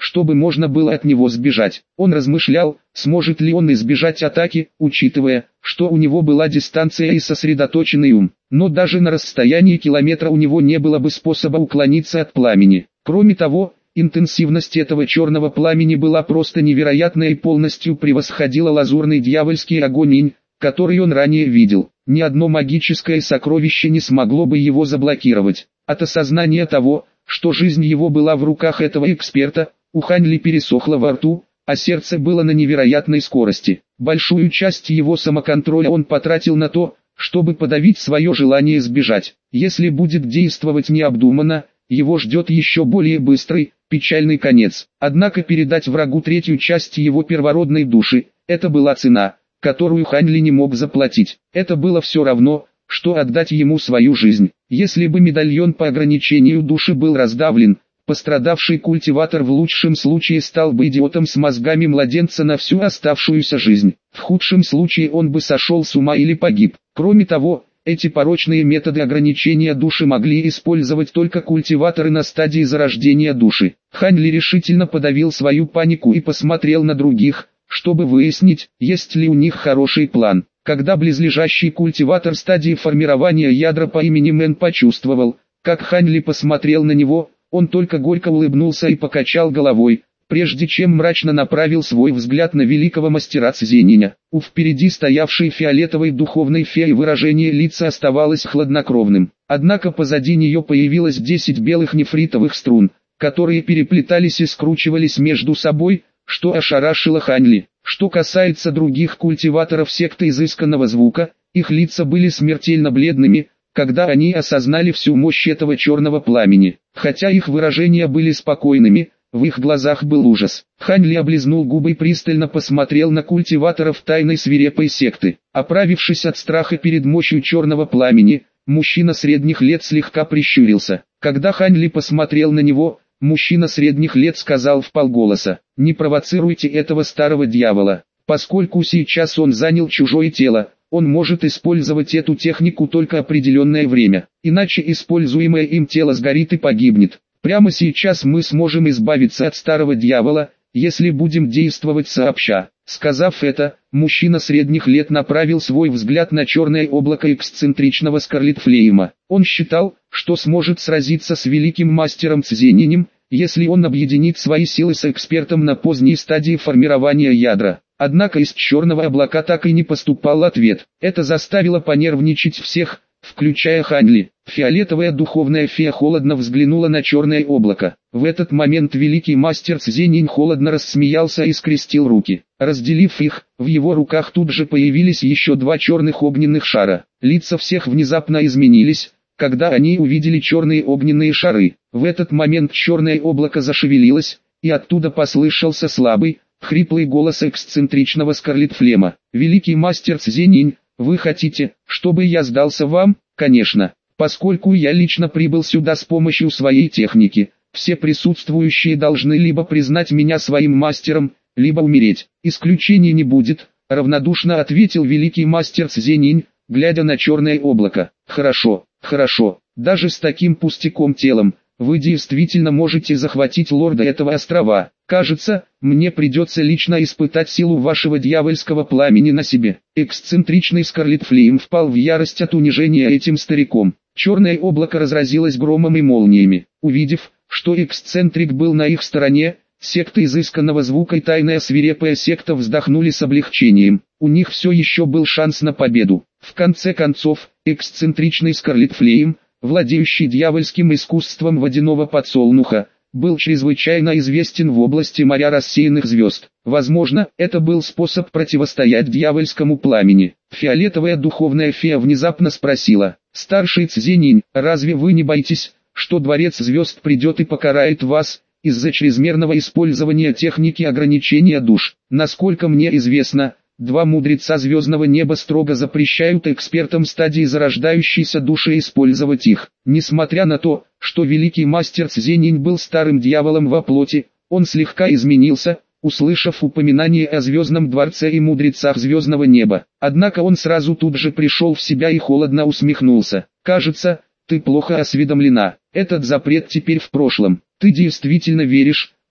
чтобы можно было от него сбежать. Он размышлял, сможет ли он избежать атаки, учитывая, что у него была дистанция и сосредоточенный ум. Но даже на расстоянии километра у него не было бы способа уклониться от пламени. Кроме того, интенсивность этого черного пламени была просто невероятной и полностью превосходила лазурный дьявольский огонь инь, который он ранее видел. Ни одно магическое сокровище не смогло бы его заблокировать. От осознания того, что жизнь его была в руках этого эксперта, у Хань Ли пересохло во рту, а сердце было на невероятной скорости. Большую часть его самоконтроля он потратил на то, чтобы подавить свое желание сбежать. Если будет действовать необдуманно, его ждет еще более быстрый, печальный конец. Однако передать врагу третью часть его первородной души – это была цена, которую Хань Ли не мог заплатить. Это было все равно, что отдать ему свою жизнь. Если бы медальон по ограничению души был раздавлен, пострадавший культиватор в лучшем случае стал бы идиотом с мозгами младенца на всю оставшуюся жизнь. В худшем случае он бы сошел с ума или погиб. Кроме того, эти порочные методы ограничения души могли использовать только культиваторы на стадии зарождения души. Хань Ли решительно подавил свою панику и посмотрел на других, чтобы выяснить, есть ли у них хороший план. Когда близлежащий культиватор стадии формирования ядра по имени Мэн почувствовал, как Хань Ли посмотрел на него, он только горько улыбнулся и покачал головой, прежде чем мрачно направил свой взгляд на великого мастера Цзениня. У впереди стоявшей фиолетовой духовной феи выражение лица оставалось хладнокровным. Однако позади нее появилось 10 белых нефритовых струн, которые переплетались и скручивались между собой, что ошарашило Хань Ли. Что касается других культиваторов секты изысканного звука, их лица были смертельно бледными, когда они осознали всю мощь этого черного пламени. Хотя их выражения были спокойными, в их глазах был ужас. Хань Ли облизнул губы и пристально посмотрел на культиваторов тайной свирепой секты. Оправившись от страха перед мощью черного пламени, мужчина средних лет слегка прищурился. Когда Хань Ли посмотрел на него, мужчина средних лет сказал вполголоса: «Не провоцируйте этого старого дьявола. Поскольку сейчас он занял чужое тело, он может использовать эту технику только определенное время, иначе используемое им тело сгорит и погибнет. Прямо сейчас мы сможем избавиться от старого дьявола, если будем действовать сообща». Сказав это, мужчина средних лет направил свой взгляд на черное облако эксцентричного Скарлетфлейма. Он считал, что сможет сразиться с великим мастером Цзенинем, если он объединит свои силы с экспертом на поздней стадии формирования ядра. Однако из черного облака так и не поступал ответ. Это заставило понервничать всех, включая Хань Ли. Фиолетовая духовная фея холодно взглянула на черное облако. В этот момент великий мастер Цзенинь холодно рассмеялся и скрестил руки. Разделив их, в его руках тут же появились еще 2 черных огненных шара. Лица всех внезапно изменились, когда они увидели черные огненные шары. В этот момент черное облако зашевелилось, и оттуда послышался слабый, хриплый голос эксцентричного Скарлетфлема. «Великий мастер Цзенинь, вы хотите, чтобы я сдался вам?» «Конечно. Поскольку я лично прибыл сюда с помощью своей техники, все присутствующие должны либо признать меня своим мастером, либо умереть. Исключений не будет», — равнодушно ответил великий мастер Цзенинь, глядя на черное облако. «Хорошо, хорошо. Даже с таким пустяком телом, вы действительно можете захватить лорда этого острова. Кажется, мне придется лично испытать силу вашего дьявольского пламени на себе». Эксцентричный Скарлетфлейм впал в ярость от унижения этим стариком. Черное облако разразилось громом и молниями. Увидев, что эксцентрик был на их стороне, секта изысканного звука и тайная свирепая секта вздохнули с облегчением. У них все еще был шанс на победу. В конце концов, эксцентричный Скарлетфлейм, владеющий дьявольским искусством водяного подсолнуха, был чрезвычайно известен в области моря рассеянных звезд. Возможно, это был способ противостоять дьявольскому пламени. Фиолетовая духовная фея внезапно спросила: «Старший Цзенинь, разве вы не боитесь, что Дворец Звезд придет и покарает вас из-за чрезмерного использования техники ограничения душ?» Насколько мне известно, 2 мудреца звездного неба строго запрещают экспертам стадии зарождающейся души использовать их. Несмотря на то, что великий мастер Цзенинь был старым дьяволом во плоти, он слегка изменился, услышав упоминание о Звездном дворце и мудрецах звездного неба. Однако он сразу тут же пришел в себя и холодно усмехнулся. «Кажется, ты плохо осведомлена. Этот запрет теперь в прошлом. Ты действительно веришь,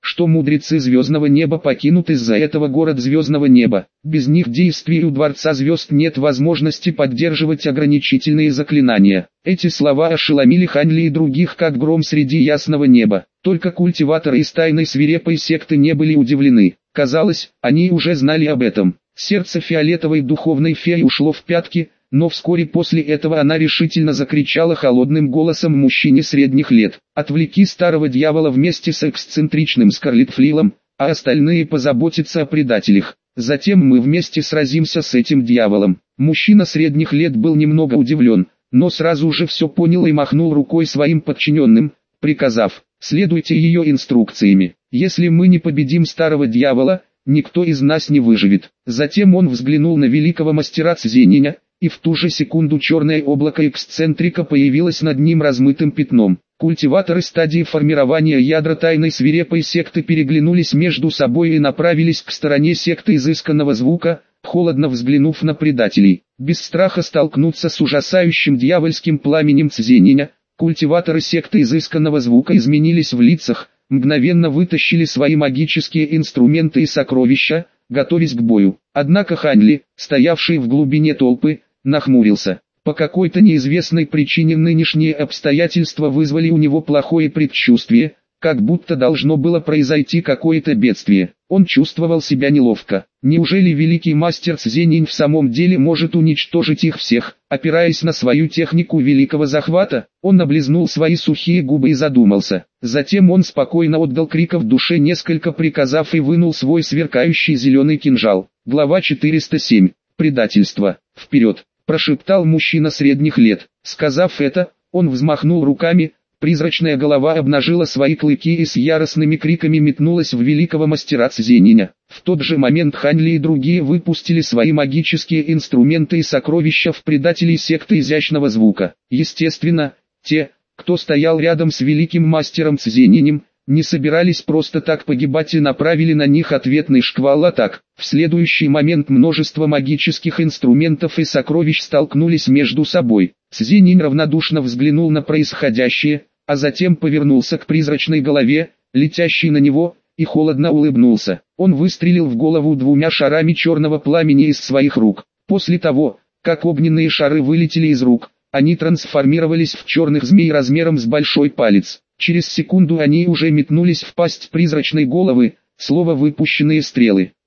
что мудрецы звездного неба покинут из-за этого город звездного неба. Без них действий у Дворца Звезд нет возможности поддерживать ограничительные заклинания. Эти слова ошеломили Ханли и других как гром среди ясного неба. Только культиваторы из тайной свирепой секты не были удивлены. Казалось, они уже знали об этом. Сердце фиолетовой духовной феи ушло в пятки, но вскоре после этого она решительно закричала холодным голосом мужчине средних лет: «Отвлеки старого дьявола вместе с эксцентричным Скарлетфлилом, а остальные позаботятся о предателях. Затем мы вместе сразимся с этим дьяволом». Мужчина средних лет был немного удивлен, но сразу же все понял и махнул рукой своим подчиненным, приказав: «Следуйте ее инструкциями. Если мы не победим старого дьявола, никто из нас не выживет». Затем он взглянул на великого мастера Цзениня, и в ту же секунду черное облако эксцентрика появилось над ним размытым пятном. Культиваторы стадии формирования ядра тайной свирепой секты переглянулись между собой и направились к стороне секты изысканного звука, холодно взглянув на предателей. Без страха столкнуться с ужасающим дьявольским пламенем Цзениня, культиваторы секты изысканного звука изменились в лицах, мгновенно вытащили свои магические инструменты и сокровища, готовясь к бою. Однако Ханли, стоявший в глубине толпы, нахмурился. По какой-то неизвестной причине нынешние обстоятельства вызвали у него плохое предчувствие, как будто должно было произойти какое-то бедствие. Он чувствовал себя неловко. Неужели великий мастер Цзенин в самом деле может уничтожить их всех, опираясь на свою технику великого захвата? Он облизнул свои сухие губы и задумался. Затем он спокойно отдал крика в душе, несколько приказав, и вынул свой сверкающий зеленый кинжал. Глава 407. Предательство. Вперед! Прошептал мужчина средних лет. Сказав это, он взмахнул руками, призрачная голова обнажила свои клыки и с яростными криками метнулась в великого мастера Цзениня. В тот же момент Ханли и другие выпустили свои магические инструменты и сокровища в предателей секты изящного звука. Естественно, те, кто стоял рядом с великим мастером Цзенинем, не собирались просто так погибать и направили на них ответный шквал атак. В следующий момент множество магических инструментов и сокровищ столкнулись между собой. Цзенин равнодушно взглянул на происходящее, а затем повернулся к призрачной голове, летящей на него, и холодно улыбнулся. Он выстрелил в голову двумя шарами черного пламени из своих рук. После того, как огненные шары вылетели из рук, они трансформировались в черных змей размером с большой палец. Через секунду они уже метнулись в пасть призрачной головы, словно выпущенные стрелы.